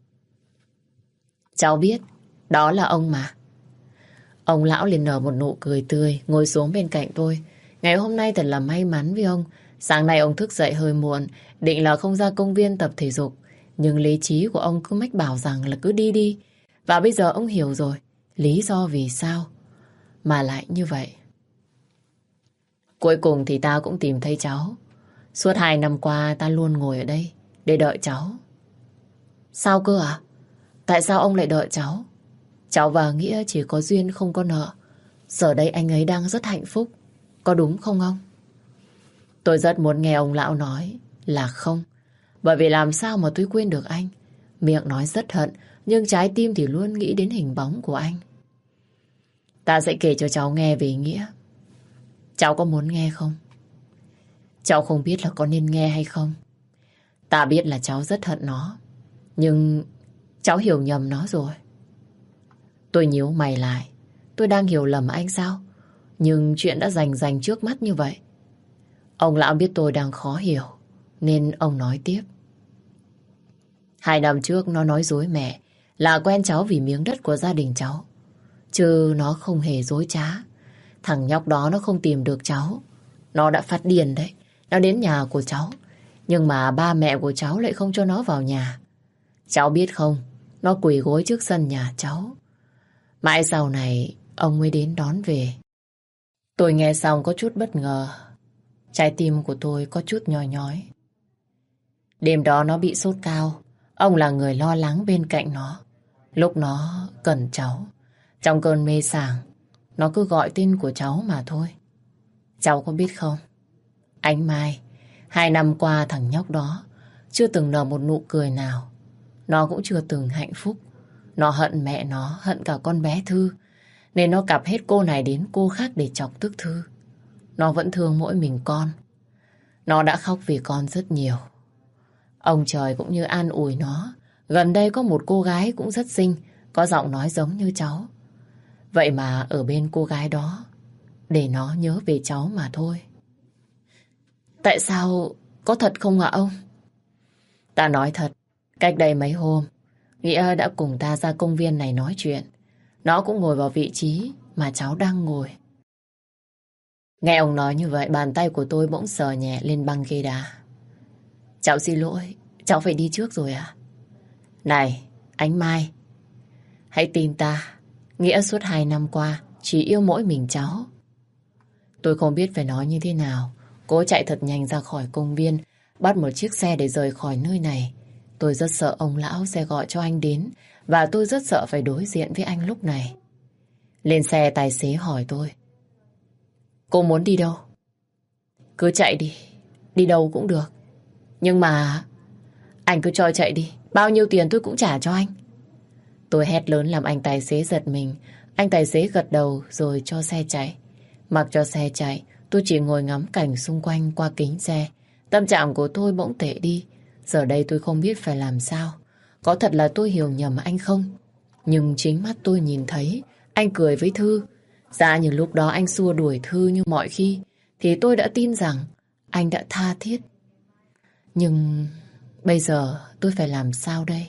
Cháu biết, đó là ông mà. Ông lão liền nở một nụ cười tươi, ngồi xuống bên cạnh tôi. Ngày hôm nay thật là may mắn với ông. Sáng nay ông thức dậy hơi muộn, định là không ra công viên tập thể dục. Nhưng lý trí của ông cứ mách bảo rằng là cứ đi đi. Và bây giờ ông hiểu rồi, lý do vì sao mà lại như vậy. Cuối cùng thì ta cũng tìm thấy cháu. Suốt hai năm qua ta luôn ngồi ở đây để đợi cháu. Sao cơ à? Tại sao ông lại đợi cháu? Cháu và Nghĩa chỉ có duyên không có nợ. Giờ đây anh ấy đang rất hạnh phúc. Có đúng không ông? Tôi rất muốn nghe ông lão nói là không. Bởi vì làm sao mà tôi quên được anh. Miệng nói rất hận, nhưng trái tim thì luôn nghĩ đến hình bóng của anh. Ta sẽ kể cho cháu nghe về Nghĩa. Cháu có muốn nghe không? Cháu không biết là có nên nghe hay không. Ta biết là cháu rất hận nó. Nhưng Cháu hiểu nhầm nó rồi. Tôi nhíu mày lại. Tôi đang hiểu lầm anh sao? Nhưng chuyện đã rành rành trước mắt như vậy. Ông lão biết tôi đang khó hiểu, nên ông nói tiếp. Hai năm trước nó nói dối mẹ là quen cháu vì miếng đất của gia đình cháu. Chứ nó không hề dối trá. Thằng nhóc đó nó không tìm được cháu. Nó đã phát điên đấy. Nó đến nhà của cháu. Nhưng mà ba mẹ của cháu lại không cho nó vào nhà. Cháu biết không, nó quỳ gối trước sân nhà cháu. Mãi sau này ông mới đến đón về. Tôi nghe xong có chút bất ngờ. Trái tim của tôi có chút nhói nhói. Đêm đó nó bị sốt cao. Ông là người lo lắng bên cạnh nó. Lúc nó cần cháu, trong cơn mê sảng, nó cứ gọi tên của cháu mà thôi. Cháu có biết không, Ánh Mai, hai năm qua thằng nhóc đó chưa từng nở một nụ cười nào. Nó cũng chưa từng hạnh phúc. Nó hận mẹ nó, hận cả con bé Thư. Nên nó cặp hết cô này đến cô khác để chọc tức Thư. Nó vẫn thương mỗi mình con. Nó đã khóc vì con rất nhiều. Ông trời cũng như an ủi nó. Gần đây có một cô gái cũng rất xinh, có giọng nói giống như cháu. Vậy mà ở bên cô gái đó, để nó nhớ về cháu mà thôi. Tại sao? Có thật không ạ ông? Ta nói thật, cách đây mấy hôm, Nghĩa đã cùng ta ra công viên này nói chuyện. Nó cũng ngồi vào vị trí mà cháu đang ngồi. Nghe ông nói như vậy, bàn tay của tôi bỗng sờ nhẹ lên băng ghế đá. Cháu xin lỗi, cháu phải đi trước rồi à? Này, Ánh Mai, hãy tin ta, Nghĩa suốt hai năm qua chỉ yêu mỗi mình cháu. Tôi không biết phải nói như thế nào. Cố chạy thật nhanh ra khỏi công viên, bắt một chiếc xe để rời khỏi nơi này. Tôi rất sợ ông lão sẽ gọi cho anh đến, và tôi rất sợ phải đối diện với anh lúc này. Lên xe, tài xế hỏi tôi. Cô muốn đi đâu? Cứ chạy đi, đi đâu cũng được. Nhưng mà... Anh cứ cho chạy đi, bao nhiêu tiền tôi cũng trả cho anh. Tôi hét lớn làm anh tài xế giật mình. Anh tài xế gật đầu rồi cho xe chạy. Mặc cho xe chạy, tôi chỉ ngồi ngắm cảnh xung quanh qua kính xe. Tâm trạng của tôi bỗng tệ đi. Giờ đây tôi không biết phải làm sao. Có thật là tôi hiểu nhầm anh không? Nhưng chính mắt tôi nhìn thấy anh cười với Thư. Dạ như lúc đó anh xua đuổi Thư như mọi khi, thì tôi đã tin rằng anh đã tha thiết. Nhưng bây giờ tôi phải làm sao đây?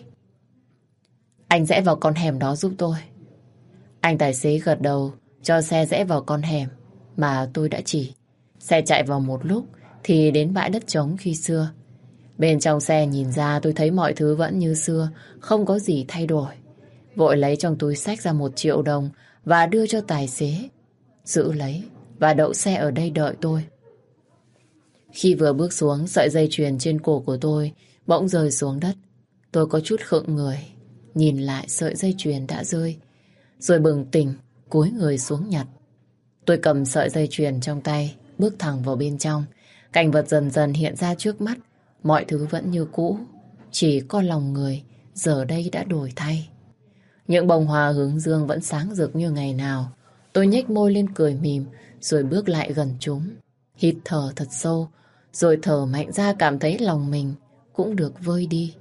Anh rẽ vào con hẻm đó giúp tôi. Anh tài xế gật đầu cho xe rẽ vào con hẻm mà tôi đã chỉ. Xe chạy vào một lúc thì đến bãi đất trống khi xưa. Bên trong xe nhìn ra tôi thấy mọi thứ vẫn như xưa, không có gì thay đổi. Vội lấy trong túi xách ra một triệu đồng và đưa cho tài xế. Giữ lấy và đậu xe ở đây đợi tôi. Khi vừa bước xuống, sợi dây chuyền trên cổ của tôi bỗng rơi xuống đất. Tôi có chút khựng người, nhìn lại sợi dây chuyền đã rơi, rồi bừng tỉnh, cúi người xuống nhặt. Tôi cầm sợi dây chuyền trong tay, bước thẳng vào bên trong. Cảnh vật dần dần hiện ra trước mắt. Mọi thứ vẫn như cũ, chỉ có lòng người giờ đây đã đổi thay. Những bông hoa hướng dương vẫn sáng rực như ngày nào. Tôi nhếch môi lên cười mỉm, rồi bước lại gần chúng. Hít thở thật sâu, rồi thở mạnh ra, cảm thấy lòng mình cũng được vơi đi.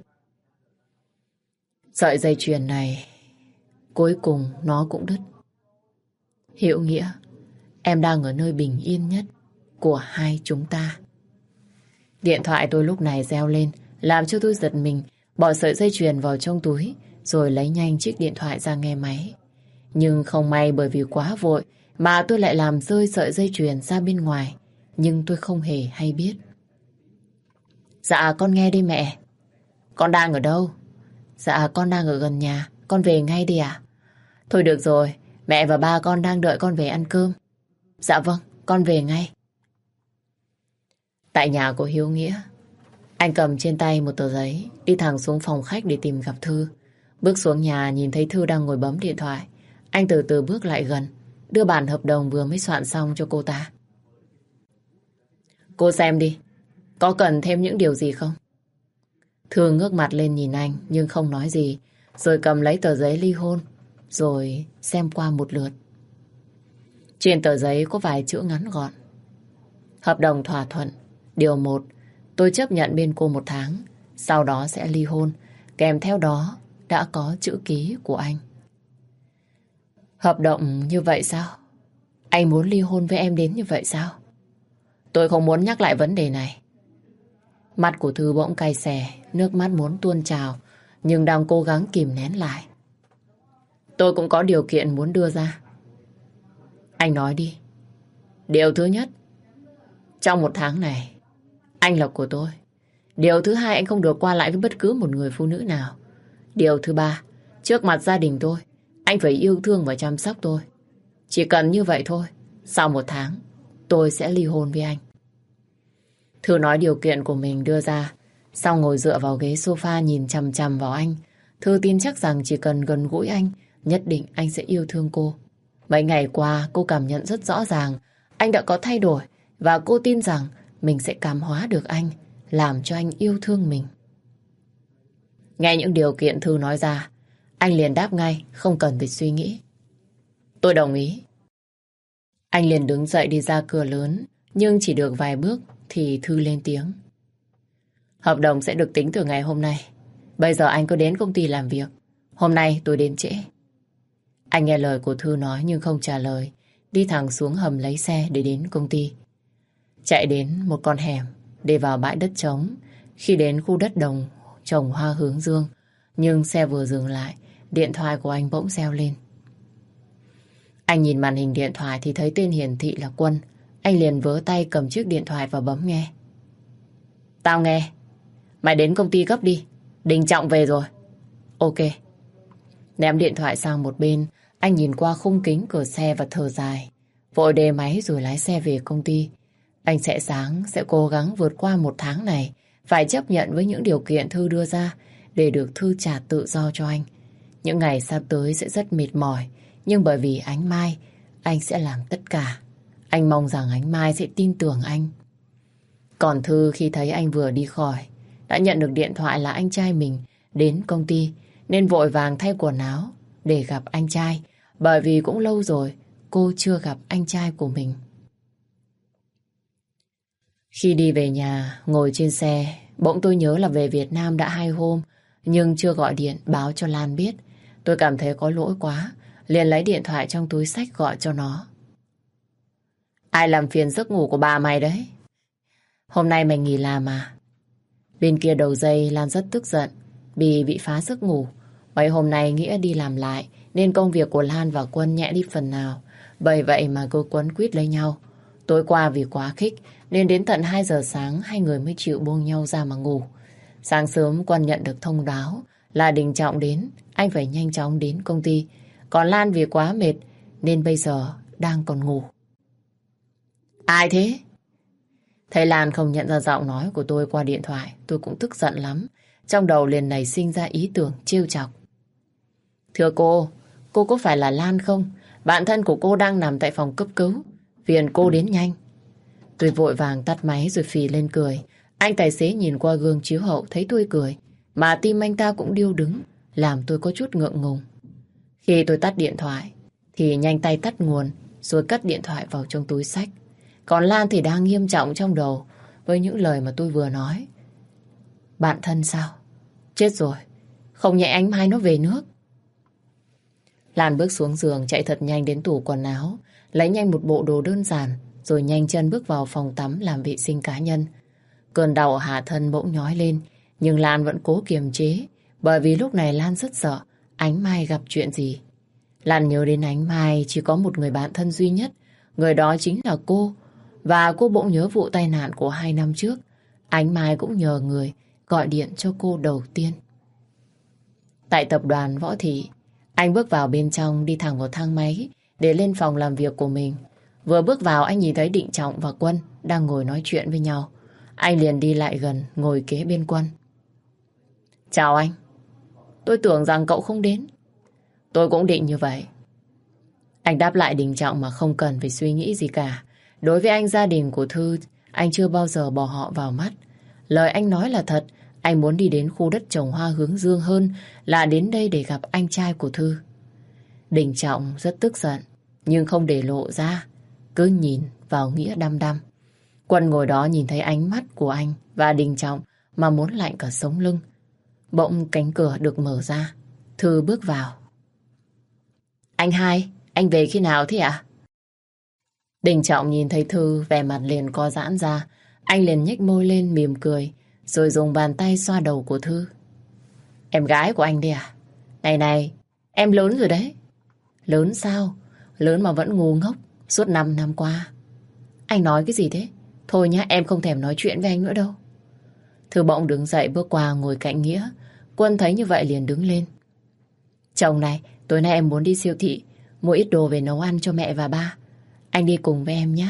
Sợi dây chuyền này, cuối cùng nó cũng đứt. Hiểu Nghĩa, em đang ở nơi bình yên nhất của hai chúng ta. Điện thoại tôi lúc này reo lên, làm cho tôi giật mình, bỏ sợi dây chuyền vào trong túi, rồi lấy nhanh chiếc điện thoại ra nghe máy. Nhưng không may bởi vì quá vội mà tôi lại làm rơi sợi dây chuyền ra bên ngoài. Nhưng tôi không hề hay biết. Dạ con nghe đi mẹ. Con đang ở đâu? Dạ con đang ở gần nhà, con về ngay đi ạ. Thôi được rồi, mẹ và ba con đang đợi con về ăn cơm. Dạ vâng, con về ngay. Tại nhà của Hiếu Nghĩa, anh cầm trên tay một tờ giấy, đi thẳng xuống phòng khách để tìm gặp Thư. Bước xuống nhà nhìn thấy Thư đang ngồi bấm điện thoại. Anh từ từ bước lại gần, đưa bản hợp đồng vừa mới soạn xong cho cô ta. Cô xem đi, có cần thêm những điều gì không? Thư ngước mặt lên nhìn anh nhưng không nói gì, rồi cầm lấy tờ giấy ly hôn, rồi xem qua một lượt. Trên tờ giấy có vài chữ ngắn gọn. Hợp đồng thỏa thuận. Điều một, tôi chấp nhận bên cô một tháng, sau đó sẽ ly hôn. Kèm theo đó, đã có chữ ký của anh. Hợp đồng như vậy sao? Anh muốn ly hôn với em đến như vậy sao? Tôi không muốn nhắc lại vấn đề này. Mắt của Thư bỗng cay xè, nước mắt muốn tuôn trào, nhưng đang cố gắng kìm nén lại. Tôi cũng có điều kiện muốn đưa ra. Anh nói đi. Điều thứ nhất, trong một tháng này, anh là của tôi. Điều thứ hai, anh không được qua lại với bất cứ một người phụ nữ nào. Điều thứ ba, trước mặt gia đình tôi, anh phải yêu thương và chăm sóc tôi. Chỉ cần như vậy thôi, sau một tháng, tôi sẽ ly hôn với anh. Thư nói điều kiện của mình đưa ra, sau ngồi dựa vào ghế sofa nhìn chằm chằm vào anh. Thư tin chắc rằng chỉ cần gần gũi anh, nhất định anh sẽ yêu thương cô. Mấy ngày qua, cô cảm nhận rất rõ ràng anh đã có thay đổi, và cô tin rằng mình sẽ cảm hóa được anh, làm cho anh yêu thương mình. Nghe những điều kiện Thư nói ra, anh liền đáp ngay, không cần phải suy nghĩ. Tôi đồng ý. Anh liền đứng dậy đi ra cửa lớn, nhưng chỉ được vài bước thì Thư lên tiếng. Hợp đồng sẽ được tính từ ngày hôm nay. Bây giờ anh cứ đến công ty làm việc. Hôm nay tôi đến trễ. Anh nghe lời của Thư nói nhưng không trả lời, đi thẳng xuống hầm lấy xe để đến công ty. Chạy đến một con hẻm để vào bãi đất trống. Khi đến khu đất đồng trồng hoa hướng dương, nhưng xe vừa dừng lại, điện thoại của anh bỗng reo lên. Anh nhìn màn hình điện thoại thì thấy tên hiển thị là Quân. Anh liền vớ tay cầm chiếc điện thoại và bấm nghe. Tao nghe. Mày đến công ty gấp đi. Đình Trọng về rồi. Ok. Ném điện thoại sang một bên, anh nhìn qua khung kính cửa xe và thở dài. Vội đề máy rồi lái xe về công ty. Anh sẽ sáng, sẽ cố gắng vượt qua một tháng này, phải chấp nhận với những điều kiện Thư đưa ra để được Thư trả tự do cho anh. Những ngày sắp tới sẽ rất mệt mỏi, nhưng bởi vì Ánh Mai, anh sẽ làm tất cả. Anh mong rằng Ánh Mai sẽ tin tưởng anh. Còn Thư khi thấy anh vừa đi khỏi, đã nhận được điện thoại là anh trai mình đến công ty, nên vội vàng thay quần áo để gặp anh trai, bởi vì cũng lâu rồi cô chưa gặp anh trai của mình. Khi đi về nhà, ngồi trên xe, bỗng tôi nhớ là về Việt Nam đã hai hôm, nhưng chưa gọi điện báo cho Lan biết. Tôi cảm thấy có lỗi quá, liền lấy điện thoại trong túi xách gọi cho nó. Ai làm phiền giấc ngủ của bà mày đấy? Hôm nay mày nghỉ làm à? Bên kia đầu dây Lan rất tức giận vì bị phá giấc ngủ. Mấy hôm nay Nghĩa đi làm lại nên công việc của Lan và Quân nhẹ đi phần nào. Bởi vậy mà cô quấn quýt lấy nhau. Tối qua vì quá khích nên đến tận hai giờ sáng hai người mới chịu buông nhau ra mà ngủ. Sáng sớm Quân nhận được thông báo là Đình Trọng đến, anh phải nhanh chóng đến công ty. Còn Lan vì quá mệt nên bây giờ đang còn ngủ. Ai thế? Thấy Lan không nhận ra giọng nói của tôi qua điện thoại, tôi cũng tức giận lắm. Trong đầu liền nảy sinh ra ý tưởng trêu chọc. Thưa cô, cô có phải là Lan không? Bạn thân của cô đang nằm tại phòng cấp cứu. Phiền cô đến nhanh. Tôi vội vàng tắt máy rồi phì lên cười. Anh tài xế nhìn qua gương chiếu hậu thấy tôi cười, mà tim anh ta cũng điêu đứng, làm tôi có chút ngượng ngùng. Khi tôi tắt điện thoại thì nhanh tay tắt nguồn rồi cất điện thoại vào trong túi xách. Còn Lan thì đang nghiêm trọng trong đầu với những lời mà tôi vừa nói. Bạn thân sao? Chết rồi, không nhẽ Ánh Mai nó về nước. Lan bước xuống giường, chạy thật nhanh đến tủ quần áo, lấy nhanh một bộ đồ đơn giản, rồi nhanh chân bước vào phòng tắm làm vệ sinh cá nhân. Cơn đau ở hạ thân bỗng nhói lên, nhưng Lan vẫn cố kiềm chế, bởi vì lúc này Lan rất sợ Ánh Mai gặp chuyện gì. Lan nhớ đến Ánh Mai chỉ có một người bạn thân duy nhất, người đó chính là cô. Và cô bỗng nhớ vụ tai nạn của hai năm trước. Ánh Mai cũng nhờ người gọi điện cho cô đầu tiên. Tại tập đoàn Võ Thị, anh bước vào bên trong, đi thẳng vào thang máy để lên phòng làm việc của mình. Vừa bước vào anh nhìn thấy Định Trọng và Quân đang ngồi nói chuyện với nhau. Anh liền đi lại gần, ngồi kế bên Quân. Chào anh. Tôi tưởng rằng cậu không đến. Tôi cũng định như vậy. Anh đáp lại Định Trọng mà không cần phải suy nghĩ gì cả. Đối với anh, gia đình của Thư, anh chưa bao giờ bỏ họ vào mắt. Lời anh nói là thật, anh muốn đi đến khu đất trồng hoa hướng dương hơn là đến đây để gặp anh trai của Thư. Đình Trọng rất tức giận, nhưng không để lộ ra, cứ nhìn vào Nghĩa đăm đăm. Quân ngồi đó nhìn thấy ánh mắt của anh và Đình Trọng mà muốn lạnh cả sống lưng. Bỗng cánh cửa được mở ra, Thư bước vào. Anh hai, anh về khi nào thế ạ? Đình Trọng nhìn thấy Thư, vẻ mặt liền co giãn ra. Anh liền nhếch môi lên mỉm cười, rồi dùng bàn tay xoa đầu của Thư. Em gái của anh đi à? Này này, em lớn rồi đấy. Lớn sao? Lớn mà vẫn ngu ngốc suốt năm năm qua. Anh nói cái gì thế? Thôi nhá, em không thèm nói chuyện với anh nữa đâu. Thư bỗng đứng dậy bước qua ngồi cạnh Nghĩa. Quân thấy như vậy liền đứng lên. Chồng này, tối nay em muốn đi siêu thị mua ít đồ về nấu ăn cho mẹ và ba. Anh đi cùng với em nhé.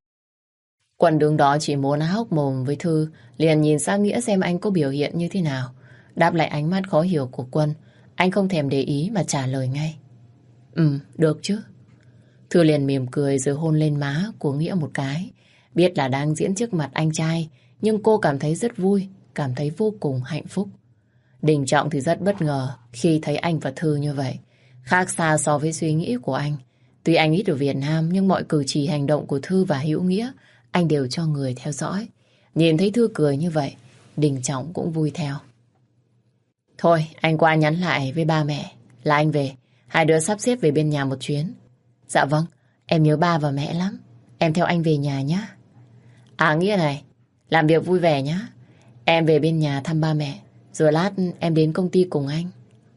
Quân đứng đó chỉ muốn há hốc mồm với Thư, liền nhìn sang Nghĩa xem anh có biểu hiện như thế nào. Đáp lại ánh mắt khó hiểu của Quân, anh không thèm để ý mà trả lời ngay. Ừ, được chứ. Thư liền mỉm cười rồi hôn lên má của Nghĩa một cái. Biết là đang diễn trước mặt anh trai, nhưng cô cảm thấy rất vui, cảm thấy vô cùng hạnh phúc. Đình Trọng thì rất bất ngờ khi thấy anh và Thư như vậy. Khác xa so với suy nghĩ của anh. Tuy anh ít ở Việt Nam, nhưng mọi cử chỉ hành động của Thư và Hữu Nghĩa anh đều cho người theo dõi. Nhìn thấy Thư cười như vậy, Đình Trọng cũng vui theo. Thôi, anh qua nhắn lại với ba mẹ là anh về. Hai đứa sắp xếp về bên nhà một chuyến. Dạ vâng, em nhớ ba và mẹ lắm. Em theo anh về nhà nhé. À Nghĩa này, làm việc vui vẻ nhé. Em về bên nhà thăm ba mẹ, rồi lát em đến công ty cùng anh.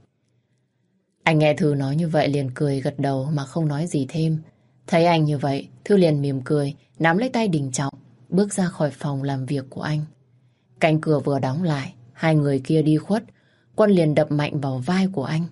Anh nghe Thư nói như vậy liền cười gật đầu mà không nói gì thêm. Thấy anh như vậy, Thư liền mỉm cười, nắm lấy tay Đình Trọng, bước ra khỏi phòng làm việc của anh. Cánh cửa vừa đóng lại, hai người kia đi khuất. Quân liền đập mạnh vào vai của anh.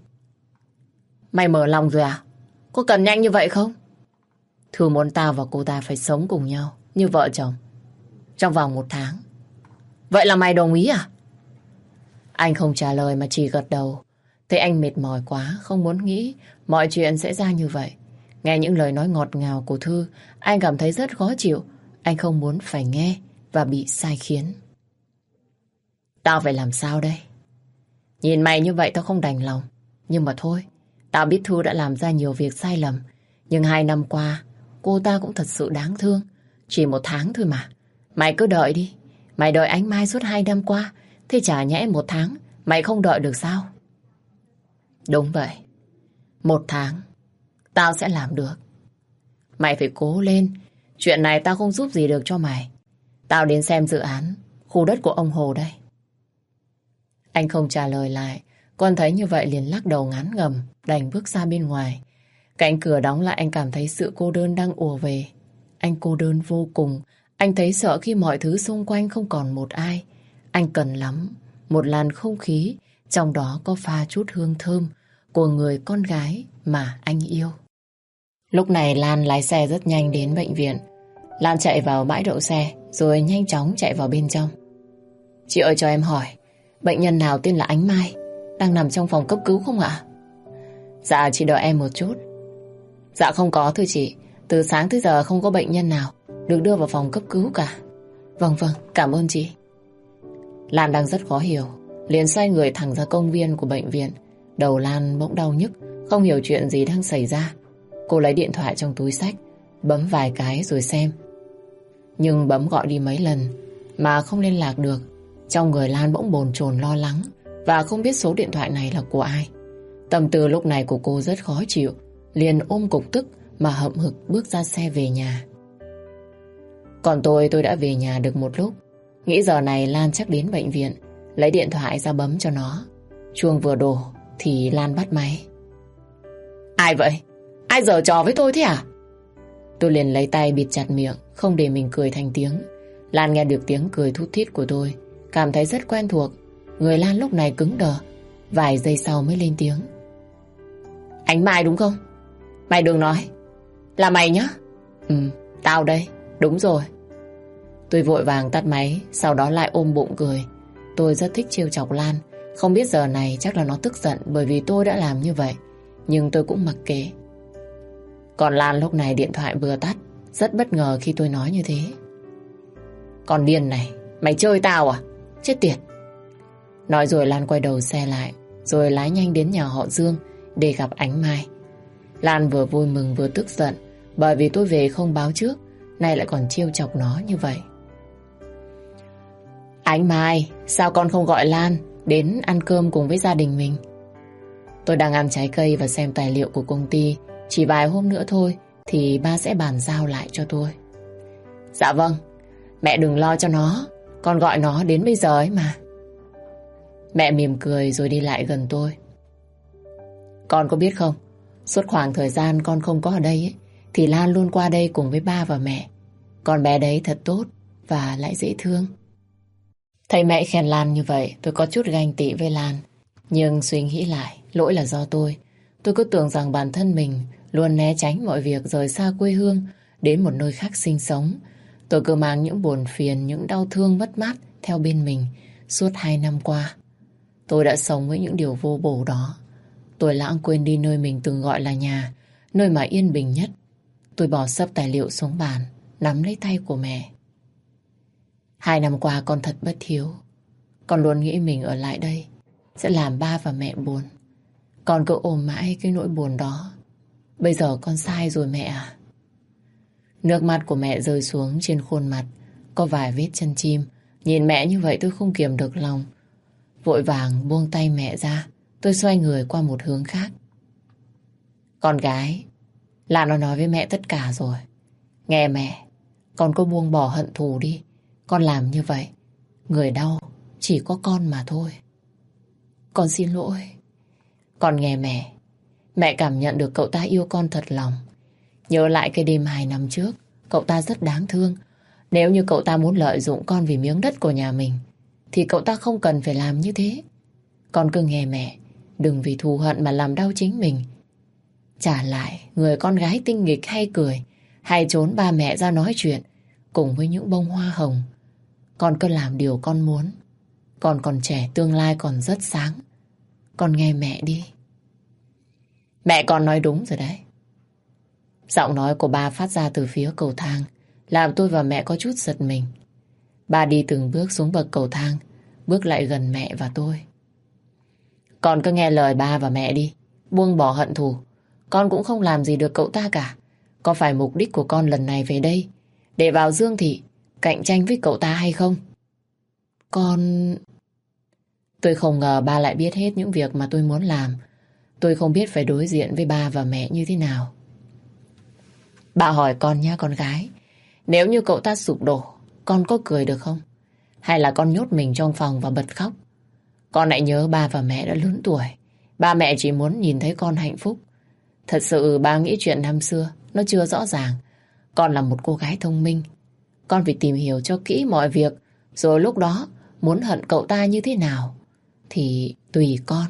Mày mở lòng rồi à? Có cần nhanh như vậy không? Thư muốn tao và cô ta phải sống cùng nhau như vợ chồng trong vòng một tháng. Vậy là mày đồng ý à? Anh không trả lời mà chỉ gật đầu. Thấy anh mệt mỏi quá, không muốn nghĩ mọi chuyện sẽ ra như vậy. Nghe những lời nói ngọt ngào của Thư, anh cảm thấy rất khó chịu. Anh không muốn phải nghe và bị sai khiến. Tao phải làm sao đây? Nhìn mày như vậy tao không đành lòng. Nhưng mà thôi, tao biết Thư đã làm ra nhiều việc sai lầm. Nhưng hai năm qua, cô ta cũng thật sự đáng thương. Chỉ một tháng thôi mà. Mày cứ đợi đi. Mày đợi Ánh Mai suốt hai năm qua. Thế chả nhẽ một tháng mày không đợi được sao? Đúng vậy. Một tháng tao sẽ làm được. Mày phải cố lên. Chuyện này tao không giúp gì được cho mày. Tao đến xem dự án khu đất của ông Hồ đây. Anh không trả lời lại. Con thấy như vậy liền lắc đầu ngán ngẩm, đành bước ra bên ngoài. Cánh cửa đóng lại, anh cảm thấy sự cô đơn đang ùa về. Anh cô đơn vô cùng. Anh thấy sợ khi mọi thứ xung quanh không còn một ai. Anh cần lắm một làn không khí, trong đó có pha chút hương thơm của người con gái mà anh yêu. Lúc này Lan lái xe rất nhanh đến bệnh viện. Lan chạy vào bãi đậu xe rồi nhanh chóng chạy vào bên trong. Chị ơi, cho em hỏi, bệnh nhân nào tên là Ánh Mai đang nằm trong phòng cấp cứu không ạ? Dạ, chị đợi em một chút. Dạ không có thưa chị. Từ sáng tới giờ không có bệnh nhân nào được đưa vào phòng cấp cứu cả. Vâng vâng, cảm ơn chị. Lan đang rất khó hiểu, liền xoay người thẳng ra công viên của bệnh viện. Đầu Lan bỗng đau nhức, không hiểu chuyện gì đang xảy ra. Cô lấy điện thoại trong túi xách, bấm vài cái rồi xem. Nhưng bấm gọi đi mấy lần mà không liên lạc được. Trong người Lan bỗng bồn chồn lo lắng và không biết số điện thoại này là của ai. Tâm tư lúc này của cô rất khó chịu, liền ôm cục tức mà hậm hực bước ra xe về nhà. Còn tôi, tôi đã về nhà được một lúc. Nghĩ giờ này Lan chắc đến bệnh viện. Lấy điện thoại ra bấm cho nó. Chuông vừa đổ thì Lan bắt máy. Ai vậy? Ai giở trò với tôi thế à? Tôi liền lấy tay bịt chặt miệng, không để mình cười thành tiếng. Lan nghe được tiếng cười thút thít của tôi, cảm thấy rất quen thuộc. Người Lan lúc này cứng đờ, vài giây sau mới lên tiếng. Ánh Mai đúng không? Mày đừng nói. Là mày nhá. Ừ, tao đây, đúng rồi. Tôi vội vàng tắt máy, sau đó lại ôm bụng cười. Tôi rất thích trêu chọc Lan. Không biết giờ này chắc là nó tức giận bởi vì tôi đã làm như vậy. Nhưng tôi cũng mặc kệ. Còn Lan lúc này điện thoại vừa tắt, rất bất ngờ khi tôi nói như thế. Con điên này, mày chơi tao à? Chết tiệt. Nói rồi Lan quay đầu xe lại, rồi lái nhanh đến nhà họ Dương để gặp Ánh Mai. Lan vừa vui mừng vừa tức giận, bởi vì tôi về không báo trước, nay lại còn trêu chọc nó như vậy. Ánh Mai, sao con không gọi Lan đến ăn cơm cùng với gia đình mình? Tôi đang ăn trái cây và xem tài liệu của công ty. Chỉ vài hôm nữa thôi thì ba sẽ bàn giao lại cho tôi. Dạ vâng, mẹ đừng lo cho nó. Con gọi nó đến bây giờ ấy mà. Mẹ mỉm cười rồi đi lại gần tôi. Con có biết không, suốt khoảng thời gian con không có ở đây ấy, thì Lan luôn qua đây cùng với ba và mẹ. Con bé đấy thật tốt và lại dễ thương. Thấy mẹ khen Lan như vậy, tôi có chút ganh tị với Lan. Nhưng suy nghĩ lại, lỗi là do tôi. Tôi cứ tưởng rằng bản thân mình luôn né tránh mọi việc rời xa quê hương đến một nơi khác sinh sống. Tôi cứ mang những buồn phiền, những đau thương mất mát theo bên mình suốt hai năm qua. Tôi đã sống với những điều vô bổ đó. Tôi lãng quên đi nơi mình từng gọi là nhà, nơi mà yên bình nhất. Tôi bỏ sấp tài liệu xuống bàn, nắm lấy tay của mẹ. Hai năm qua con thật bất hiếu. Con luôn nghĩ mình ở lại đây sẽ làm ba và mẹ buồn. Con cứ ôm mãi cái nỗi buồn đó. Bây giờ con sai rồi mẹ à. Nước mắt của mẹ rơi xuống trên khuôn mặt, có vài vết chân chim. Nhìn mẹ như vậy tôi không kiềm được lòng. Vội vàng buông tay mẹ ra. Tôi xoay người qua một hướng khác. Con gái, là nó nói với mẹ tất cả rồi. Nghe mẹ, con có buông bỏ hận thù đi. Con làm như vậy, người đau chỉ có con mà thôi. Con xin lỗi. Con nghe mẹ, mẹ cảm nhận được cậu ta yêu con thật lòng. Nhớ lại cái đêm hai năm trước, cậu ta rất đáng thương. Nếu như cậu ta muốn lợi dụng con vì miếng đất của nhà mình, thì cậu ta không cần phải làm như thế. Con cứ nghe mẹ, đừng vì thù hận mà làm đau chính mình. Trả lại, người con gái tinh nghịch hay cười, hay trốn ba mẹ ra nói chuyện, cùng với những bông hoa hồng. Con cứ làm điều con muốn. Con còn trẻ, tương lai còn rất sáng. Con nghe mẹ đi. Mẹ con nói đúng rồi đấy. Giọng nói của ba phát ra từ phía cầu thang, làm tôi và mẹ có chút giật mình. Ba đi từng bước xuống bậc cầu thang, bước lại gần mẹ và tôi. Con cứ nghe lời ba và mẹ đi, buông bỏ hận thù. Con cũng không làm gì được cậu ta cả. Có phải mục đích của con lần này về đây để vào Dương Thị cạnh tranh với cậu ta hay không? Con... Tôi không ngờ ba lại biết hết những việc mà tôi muốn làm. Tôi không biết phải đối diện với ba và mẹ như thế nào. Bà hỏi con nha con gái, nếu như cậu ta sụp đổ, con có cười được không? Hay là con nhốt mình trong phòng và bật khóc? Con lại nhớ ba và mẹ đã lớn tuổi. Ba mẹ chỉ muốn nhìn thấy con hạnh phúc. Thật sự ba nghĩ chuyện năm xưa nó chưa rõ ràng. Con là một cô gái thông minh. Con phải tìm hiểu cho kỹ mọi việc, rồi lúc đó muốn hận cậu ta như thế nào thì tùy con.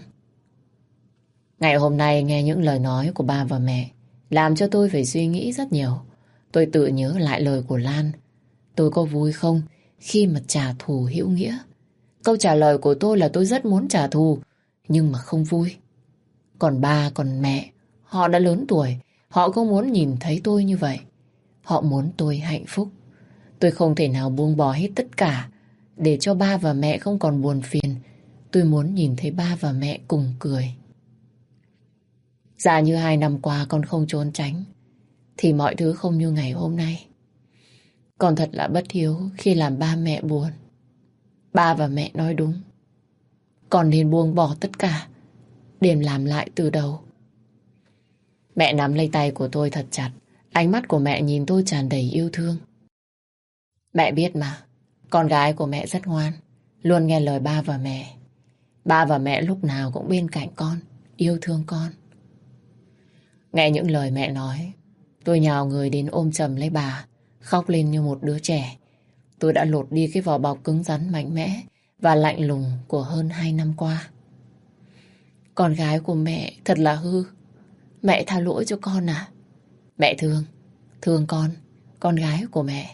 Ngày hôm nay nghe những lời nói của ba và mẹ làm cho tôi phải suy nghĩ rất nhiều. Tôi tự nhớ lại lời của Lan. Tôi có vui không khi mà trả thù hữu nghĩa? Câu trả lời của tôi là tôi rất muốn trả thù, nhưng mà không vui. Còn ba, còn mẹ, họ đã lớn tuổi. Họ không muốn nhìn thấy tôi như vậy. Họ muốn tôi hạnh phúc. Tôi không thể nào buông bỏ hết tất cả để cho ba và mẹ không còn buồn phiền. Tôi muốn nhìn thấy ba và mẹ cùng cười. Giả như hai năm qua con không trốn tránh, thì mọi thứ không như ngày hôm nay. Con thật là bất hiếu khi làm ba mẹ buồn. Ba và mẹ nói đúng. Con nên buông bỏ tất cả để làm lại từ đầu. Mẹ nắm lấy tay của tôi thật chặt. Ánh mắt của mẹ nhìn tôi tràn đầy yêu thương. Mẹ biết mà, con gái của mẹ rất ngoan, luôn nghe lời ba và mẹ. Ba và mẹ lúc nào cũng bên cạnh con, yêu thương con. Nghe những lời mẹ nói, tôi nhào người đến ôm chầm lấy bà, khóc lên như một đứa trẻ. Tôi đã lột đi cái vỏ bọc cứng rắn mạnh mẽ và lạnh lùng của hơn hai năm qua. Con gái của mẹ thật là hư. Mẹ tha lỗi cho con à? Mẹ thương, thương con, con gái của mẹ.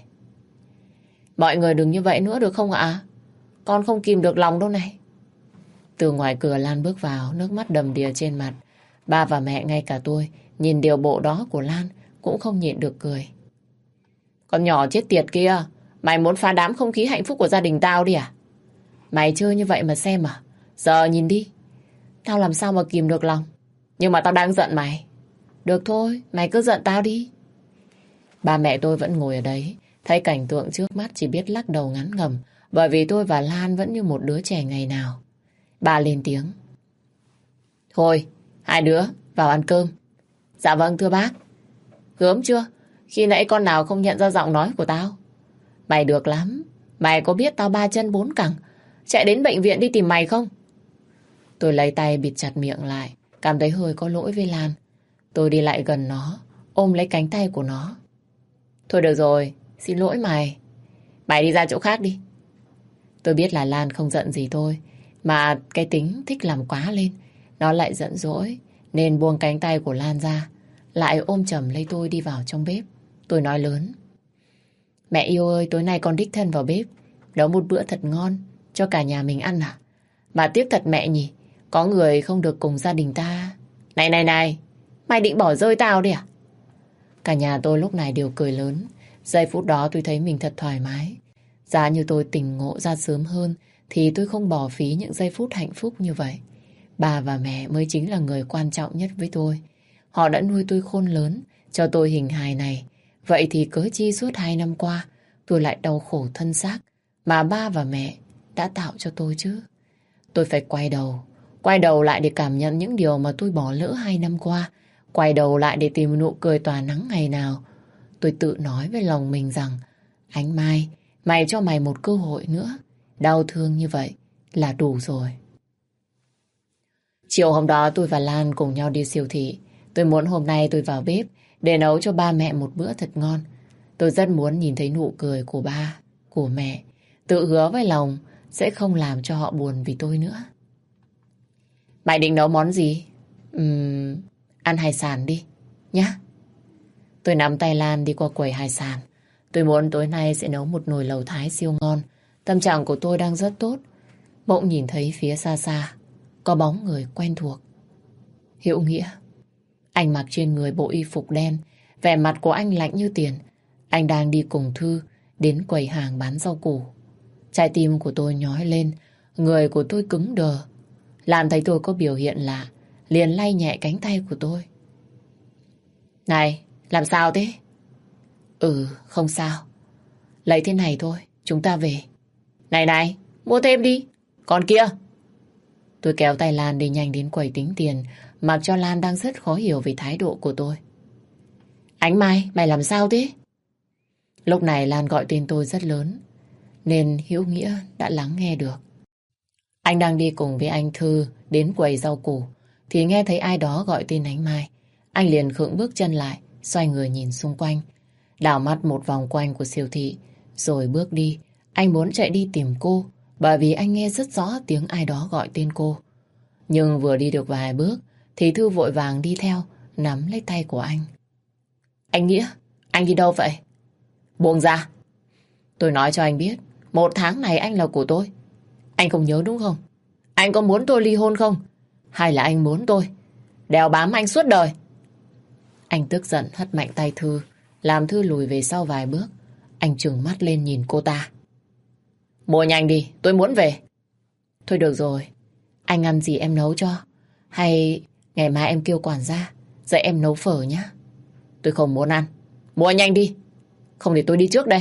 Mọi người đừng như vậy nữa được không ạ? Con không kìm được lòng đâu này. Từ ngoài cửa Lan bước vào, nước mắt đầm đìa trên mặt. Ba và mẹ, ngay cả tôi, nhìn điều bộ đó của Lan cũng không nhịn được cười. Con nhỏ chết tiệt kia, mày muốn phá đám không khí hạnh phúc của gia đình tao đi à? Mày chơi như vậy mà xem à? Giờ nhìn đi, tao làm sao mà kìm được lòng. Nhưng mà tao đang giận mày. Được thôi, mày cứ giận tao đi. Ba mẹ tôi vẫn ngồi ở đấy, thấy cảnh tượng trước mắt chỉ biết lắc đầu ngán ngẩm, bởi vì tôi và Lan vẫn như một đứa trẻ ngày nào. Bà lên tiếng. Thôi, Hai đứa vào ăn cơm. Dạ vâng thưa bác. Gớm chưa? Khi nãy con nào không nhận ra giọng nói của tao? Mày được lắm. Mày có biết tao ba chân bốn cẳng chạy đến bệnh viện đi tìm mày không? Tôi lấy tay bịt chặt miệng lại, cảm thấy hơi có lỗi với Lan. Tôi đi lại gần nó, ôm lấy cánh tay của nó. Thôi được rồi, xin lỗi mày. Mày đi ra chỗ khác đi. Tôi biết là Lan không giận gì tôi, mà cái tính thích làm quá lên. Nó lại giận dỗi, nên buông cánh tay của Lan ra, lại ôm chầm lấy tôi đi vào trong bếp. Tôi nói lớn. Mẹ yêu ơi, tối nay con đích thân vào bếp, nấu một bữa thật ngon, cho cả nhà mình ăn à? Mà tiếc thật mẹ nhỉ, có người không được cùng gia đình ta. Này này này, mày định bỏ rơi tao đi à? Cả nhà tôi lúc này đều cười lớn. Giây phút đó tôi thấy mình thật thoải mái. Giá như tôi tỉnh ngộ ra sớm hơn thì tôi không bỏ phí những giây phút hạnh phúc như vậy. Bà và mẹ mới chính là người quan trọng nhất với tôi. Họ đã nuôi tôi khôn lớn, cho tôi hình hài này. Vậy thì cớ chi suốt hai năm qua tôi lại đau khổ thân xác mà ba và mẹ đã tạo cho tôi chứ. Tôi phải quay đầu, quay đầu lại để cảm nhận những điều mà tôi bỏ lỡ hai năm qua. Quay đầu lại để tìm nụ cười tỏa nắng ngày nào. Tôi tự nói với lòng mình rằng, Ánh Mai, mày cho mày một cơ hội nữa. Đau thương như vậy là đủ rồi. Chiều hôm đó tôi và Lan cùng nhau đi siêu thị. Tôi muốn hôm nay tôi vào bếp để nấu cho ba mẹ một bữa thật ngon. Tôi rất muốn nhìn thấy nụ cười của ba, của mẹ. Tự hứa với lòng sẽ không làm cho họ buồn vì tôi nữa. Mày định nấu món gì? Uhm, ăn hải sản đi, nhá. Tôi nắm tay Lan đi qua quầy hải sản. Tôi muốn tối nay sẽ nấu một nồi lẩu Thái siêu ngon. Tâm trạng của tôi đang rất tốt. Bỗng nhìn thấy phía xa xa có bóng người quen thuộc. Hữu Nghĩa. Anh mặc trên người bộ y phục đen, vẻ mặt của anh lạnh như tiền. Anh đang đi cùng Thư đến quầy hàng bán rau củ. Trái tim của tôi nhói lên, người của tôi cứng đờ. Lan thấy tôi có biểu hiện lạ, liền lay nhẹ cánh tay của tôi. Này, làm sao thế? Ừ, không sao. Lấy thế này thôi, chúng ta về. Này này, mua thêm đi. Còn kia. Tôi kéo tay Lan đi nhanh đến quầy tính tiền, mặc cho Lan đang rất khó hiểu về thái độ của tôi. Ánh Mai, mày làm sao thế? Lúc này Lan gọi tên tôi rất lớn, nên Hữu Nghĩa đã lắng nghe được. Anh đang đi cùng với anh Thư đến quầy rau củ, thì nghe thấy ai đó gọi tên Ánh Mai. Anh liền khựng bước chân lại, xoay người nhìn xung quanh, đảo mắt một vòng quanh của siêu thị, rồi bước đi. Anh muốn chạy đi tìm cô, bởi vì anh nghe rất rõ tiếng ai đó gọi tên cô. Nhưng vừa đi được vài bước, thì Thư vội vàng đi theo, nắm lấy tay của anh. Anh Nghĩa, anh đi đâu vậy? Buông ra. Tôi nói cho anh biết, một tháng này anh là của tôi. Anh không nhớ đúng không? Anh có muốn tôi ly hôn không? Hay là anh muốn tôi đeo bám anh suốt đời? Anh tức giận hất mạnh tay Thư, làm Thư lùi về sau vài bước. Anh trừng mắt lên nhìn cô ta. Mua nhanh đi, tôi muốn về. Thôi được rồi, anh ăn gì em nấu cho. Hay ngày mai em kêu quản gia dạy em nấu phở nhé. Tôi không muốn ăn. Mua nhanh đi, không thì tôi đi trước đây.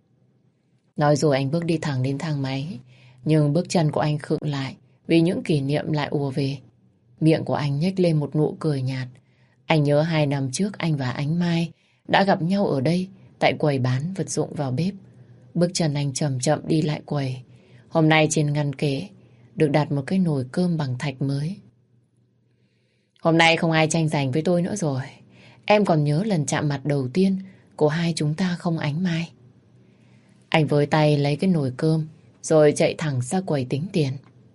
Nói rồi anh bước đi thẳng đến thang máy. Nhưng bước chân của anh khựng lại vì những kỷ niệm lại ùa về. Miệng của anh nhếch lên một nụ cười nhạt. Anh nhớ hai năm trước anh và Ánh Mai đã gặp nhau ở đây, tại quầy bán vật dụng vào bếp. Bước chân anh chậm chậm đi lại quầy. Hôm nay trên ngăn kế được đặt một cái nồi cơm bằng thạch mới. Hôm nay không ai tranh giành với tôi nữa rồi. Em còn nhớ lần chạm mặt đầu tiên của hai chúng ta không Ánh Mai? Anh với tay lấy cái nồi cơm rồi chạy thẳng ra quầy tính tiền.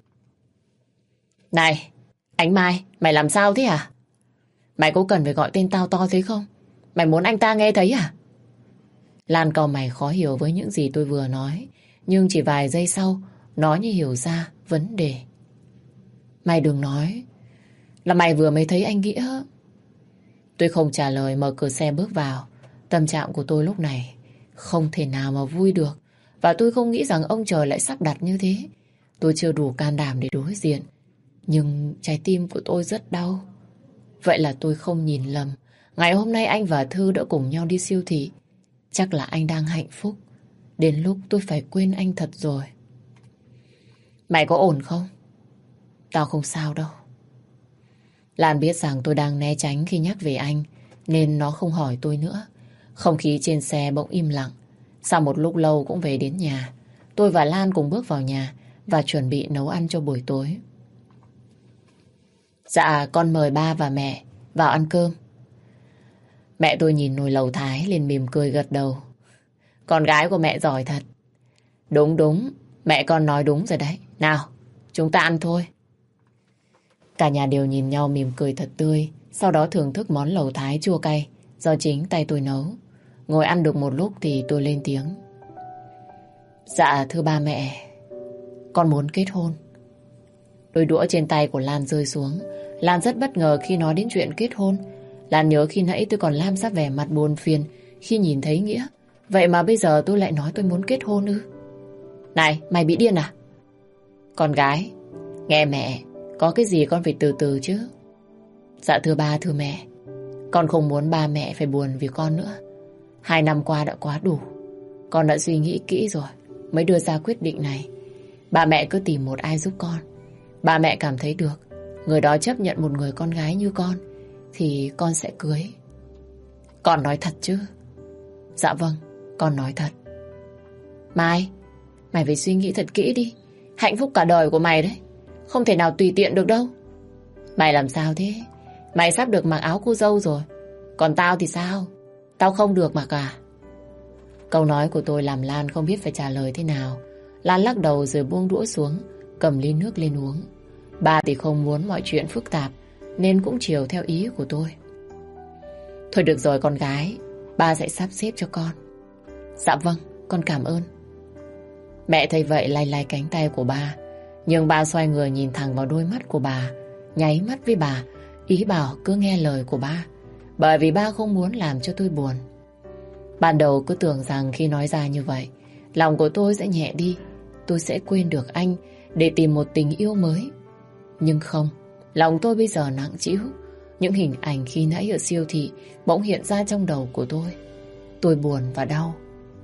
Này, Ánh Mai, mày làm sao thế hả? Mày có cần phải gọi tên tao to thế không? Mày muốn anh ta nghe thấy à? Lan cau mày khó hiểu với những gì tôi vừa nói. Nhưng chỉ vài giây sau, nó như hiểu ra vấn đề. Mày đừng nói là mày vừa mới thấy anh Nghĩa. Tôi không trả lời, mở cửa xe bước vào. Tâm trạng của tôi lúc này không thể nào mà vui được. Và tôi không nghĩ rằng ông trời lại sắp đặt như thế. Tôi chưa đủ can đảm để đối diện. Nhưng trái tim của tôi rất đau. Vậy là tôi không nhìn lầm. Ngày hôm nay anh và Thư đã cùng nhau đi siêu thị. Chắc là anh đang hạnh phúc. Đến lúc tôi phải quên anh thật rồi. Mày có ổn không? Tao không sao đâu. Lan biết rằng tôi đang né tránh khi nhắc về anh, nên nó không hỏi tôi nữa. Không khí trên xe bỗng im lặng. Sau một lúc lâu cũng về đến nhà. Tôi và Lan cùng bước vào nhà và chuẩn bị nấu ăn cho buổi tối. Dạ, con mời ba và mẹ vào ăn cơm. Mẹ tôi nhìn nồi lẩu Thái liền mỉm cười gật đầu. Con gái của mẹ giỏi thật. Đúng đúng, mẹ con nói đúng rồi đấy. Nào, chúng ta ăn thôi. Cả nhà đều nhìn nhau mỉm cười thật tươi, sau đó thưởng thức món lẩu Thái chua cay do chính tay tôi nấu. Ngồi ăn được một lúc thì tôi lên tiếng. Dạ thưa ba mẹ, con muốn kết hôn. Đôi đũa trên tay của Lan rơi xuống. Lan rất bất ngờ khi nói đến chuyện kết hôn. Lan nhớ khi nãy tôi còn lam ra vẻ mặt buồn phiền khi nhìn thấy Nghĩa. Vậy mà bây giờ tôi lại nói tôi muốn kết hôn ư? Này, mày bị điên à? Con gái, nghe mẹ, có cái gì con phải từ từ chứ. Dạ thưa ba, thưa mẹ, con không muốn ba mẹ phải buồn vì con nữa. Hai năm qua đã quá đủ. Con đã suy nghĩ kỹ rồi mới đưa ra quyết định này. Ba mẹ cứ tìm một ai giúp con. Ba mẹ cảm thấy được người đó chấp nhận một người con gái như con thì con sẽ cưới. Con nói thật chứ? Dạ vâng, con nói thật. Mai, mày phải suy nghĩ thật kỹ đi. Hạnh phúc cả đời của mày đấy, không thể nào tùy tiện được đâu. Mày làm sao thế? Mày sắp được mặc áo cô dâu rồi. Còn tao thì sao? Tao không được mặc à? Câu nói của tôi làm Lan không biết phải trả lời thế nào. Lan lắc đầu rồi buông đũa xuống, cầm ly nước lên uống. Ba thì không muốn mọi chuyện phức tạp nên cũng chiều theo ý của tôi. Thôi được rồi con gái, ba sẽ sắp xếp cho con. Dạ vâng, con cảm ơn. Mẹ thấy vậy lay lay cánh tay của ba. Nhưng ba xoay người nhìn thẳng vào đôi mắt của bà, nháy mắt với bà, ý bảo cứ nghe lời của ba. Bởi vì ba không muốn làm cho tôi buồn. Ban đầu cứ tưởng rằng khi nói ra như vậy, lòng của tôi sẽ nhẹ đi, tôi sẽ quên được anh để tìm một tình yêu mới. Nhưng không, lòng tôi bây giờ nặng trĩu. Những hình ảnh khi nãy ở siêu thị bỗng hiện ra trong đầu của tôi. Tôi buồn và đau.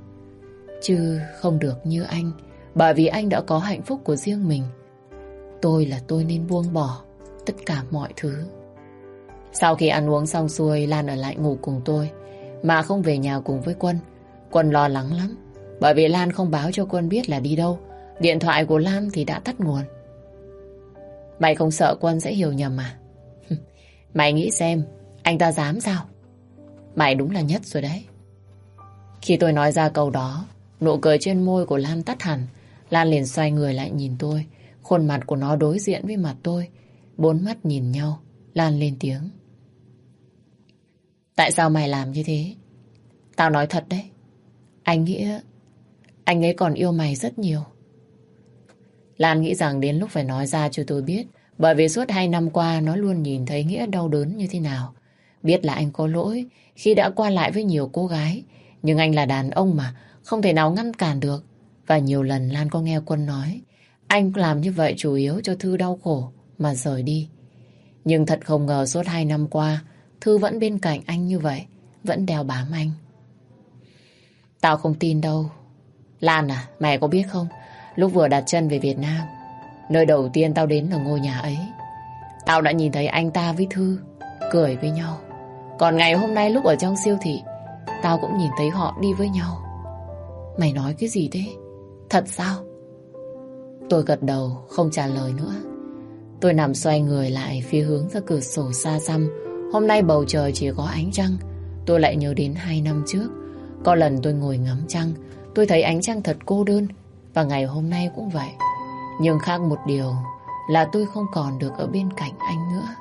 Chứ không được như anh, bởi vì anh đã có hạnh phúc của riêng mình. Tôi là tôi nên buông bỏ tất cả mọi thứ. Sau khi ăn uống xong xuôi, Lan ở lại ngủ cùng tôi mà không về nhà cùng với Quân. Quân lo lắng lắm, bởi vì Lan không báo cho Quân biết là đi đâu. Điện thoại của Lan thì đã tắt nguồn. Mày không sợ Quân sẽ hiểu nhầm à? Mày nghĩ xem, anh ta dám sao? Mày đúng là nhất rồi đấy. Khi tôi nói ra câu đó, nụ cười trên môi của Lan tắt hẳn. Lan liền xoay người lại nhìn tôi. Khuôn mặt của nó đối diện với mặt tôi. Bốn mắt nhìn nhau. Lan lên tiếng. Tại sao mày làm như thế? Tao nói thật đấy. Anh nghĩ anh ấy còn yêu mày rất nhiều. Lan nghĩ rằng đến lúc phải nói ra cho tôi biết. Bởi vì suốt hai năm qua nó luôn nhìn thấy Nghĩa đau đớn như thế nào. Biết là anh có lỗi khi đã qua lại với nhiều cô gái. Nhưng anh là đàn ông mà, không thể nào ngăn cản được. Và nhiều lần Lan có nghe Quân nói anh làm như vậy chủ yếu cho Thư đau khổ mà rời đi. Nhưng thật không ngờ suốt hai năm qua Thư vẫn bên cạnh anh như vậy, vẫn đeo bám anh. Tao không tin đâu. Lan à, mày có biết không, lúc vừa đặt chân về Việt Nam, nơi đầu tiên tao đến là ngôi nhà ấy, tao đã nhìn thấy anh ta với Thư cười với nhau. Còn ngày hôm nay lúc ở trong siêu thị, tao cũng nhìn thấy họ đi với nhau. Mày nói cái gì thế? Thật sao? Tôi gật đầu không trả lời nữa. Tôi nằm xoay người lại phía hướng ra cửa sổ xa xăm. Hôm nay bầu trời chỉ có ánh trăng. Tôi lại nhớ đến hai năm trước. Có lần tôi ngồi ngắm trăng, tôi thấy ánh trăng thật cô đơn. Và ngày hôm nay cũng vậy. Nhưng khác một điều là tôi không còn được ở bên cạnh anh nữa.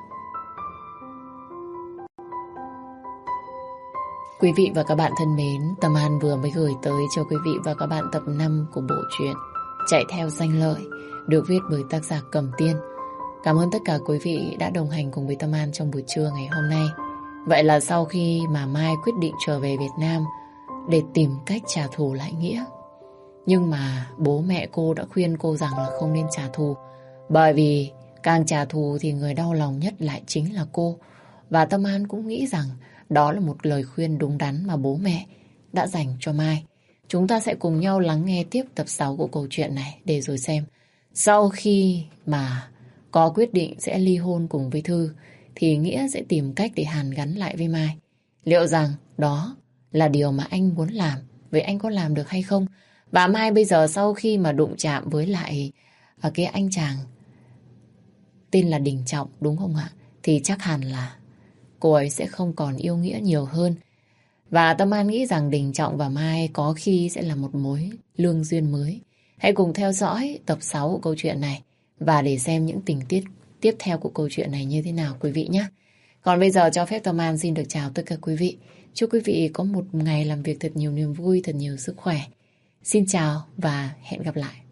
Quý vị và các bạn thân mến, Tâm An vừa mới gửi tới cho quý vị và các bạn tập năm của bộ truyện Chạy theo danh lợi, được viết bởi tác giả Cẩm Tiên. Cảm ơn tất cả quý vị đã đồng hành cùng với Tâm An trong buổi trưa ngày hôm nay. Vậy là sau khi mà Mai quyết định trở về Việt Nam để tìm cách trả thù lại Nghĩa, nhưng mà bố mẹ cô đã khuyên cô rằng là không nên trả thù, bởi vì càng trả thù thì người đau lòng nhất lại chính là cô. Và Tâm An cũng nghĩ rằng đó là một lời khuyên đúng đắn mà bố mẹ đã dành cho Mai. Chúng ta sẽ cùng nhau lắng nghe tiếp tập sáu của câu chuyện này để rồi xem sau khi mà có quyết định sẽ ly hôn cùng với Thư thì Nghĩa sẽ tìm cách để hàn gắn lại với Mai. Liệu rằng đó là điều mà anh muốn làm, vậy anh có làm được hay không? Và Mai bây giờ sau khi mà đụng chạm với lại à, cái anh chàng tên là Đình Trọng, đúng không ạ? Thì chắc hẳn là cô ấy sẽ không còn yêu Nghĩa nhiều hơn. Và Tâm An nghĩ rằng Đình Trọng và Mai có khi sẽ là một mối lương duyên mới. Hãy cùng theo dõi tập sáu của câu chuyện này và để xem những tình tiết tiếp theo của câu chuyện này như thế nào quý vị nhé. Còn bây giờ cho phép Tâm An xin được chào tất cả quý vị. Chúc quý vị có một ngày làm việc thật nhiều niềm vui, thật nhiều sức khỏe. Xin chào và hẹn gặp lại.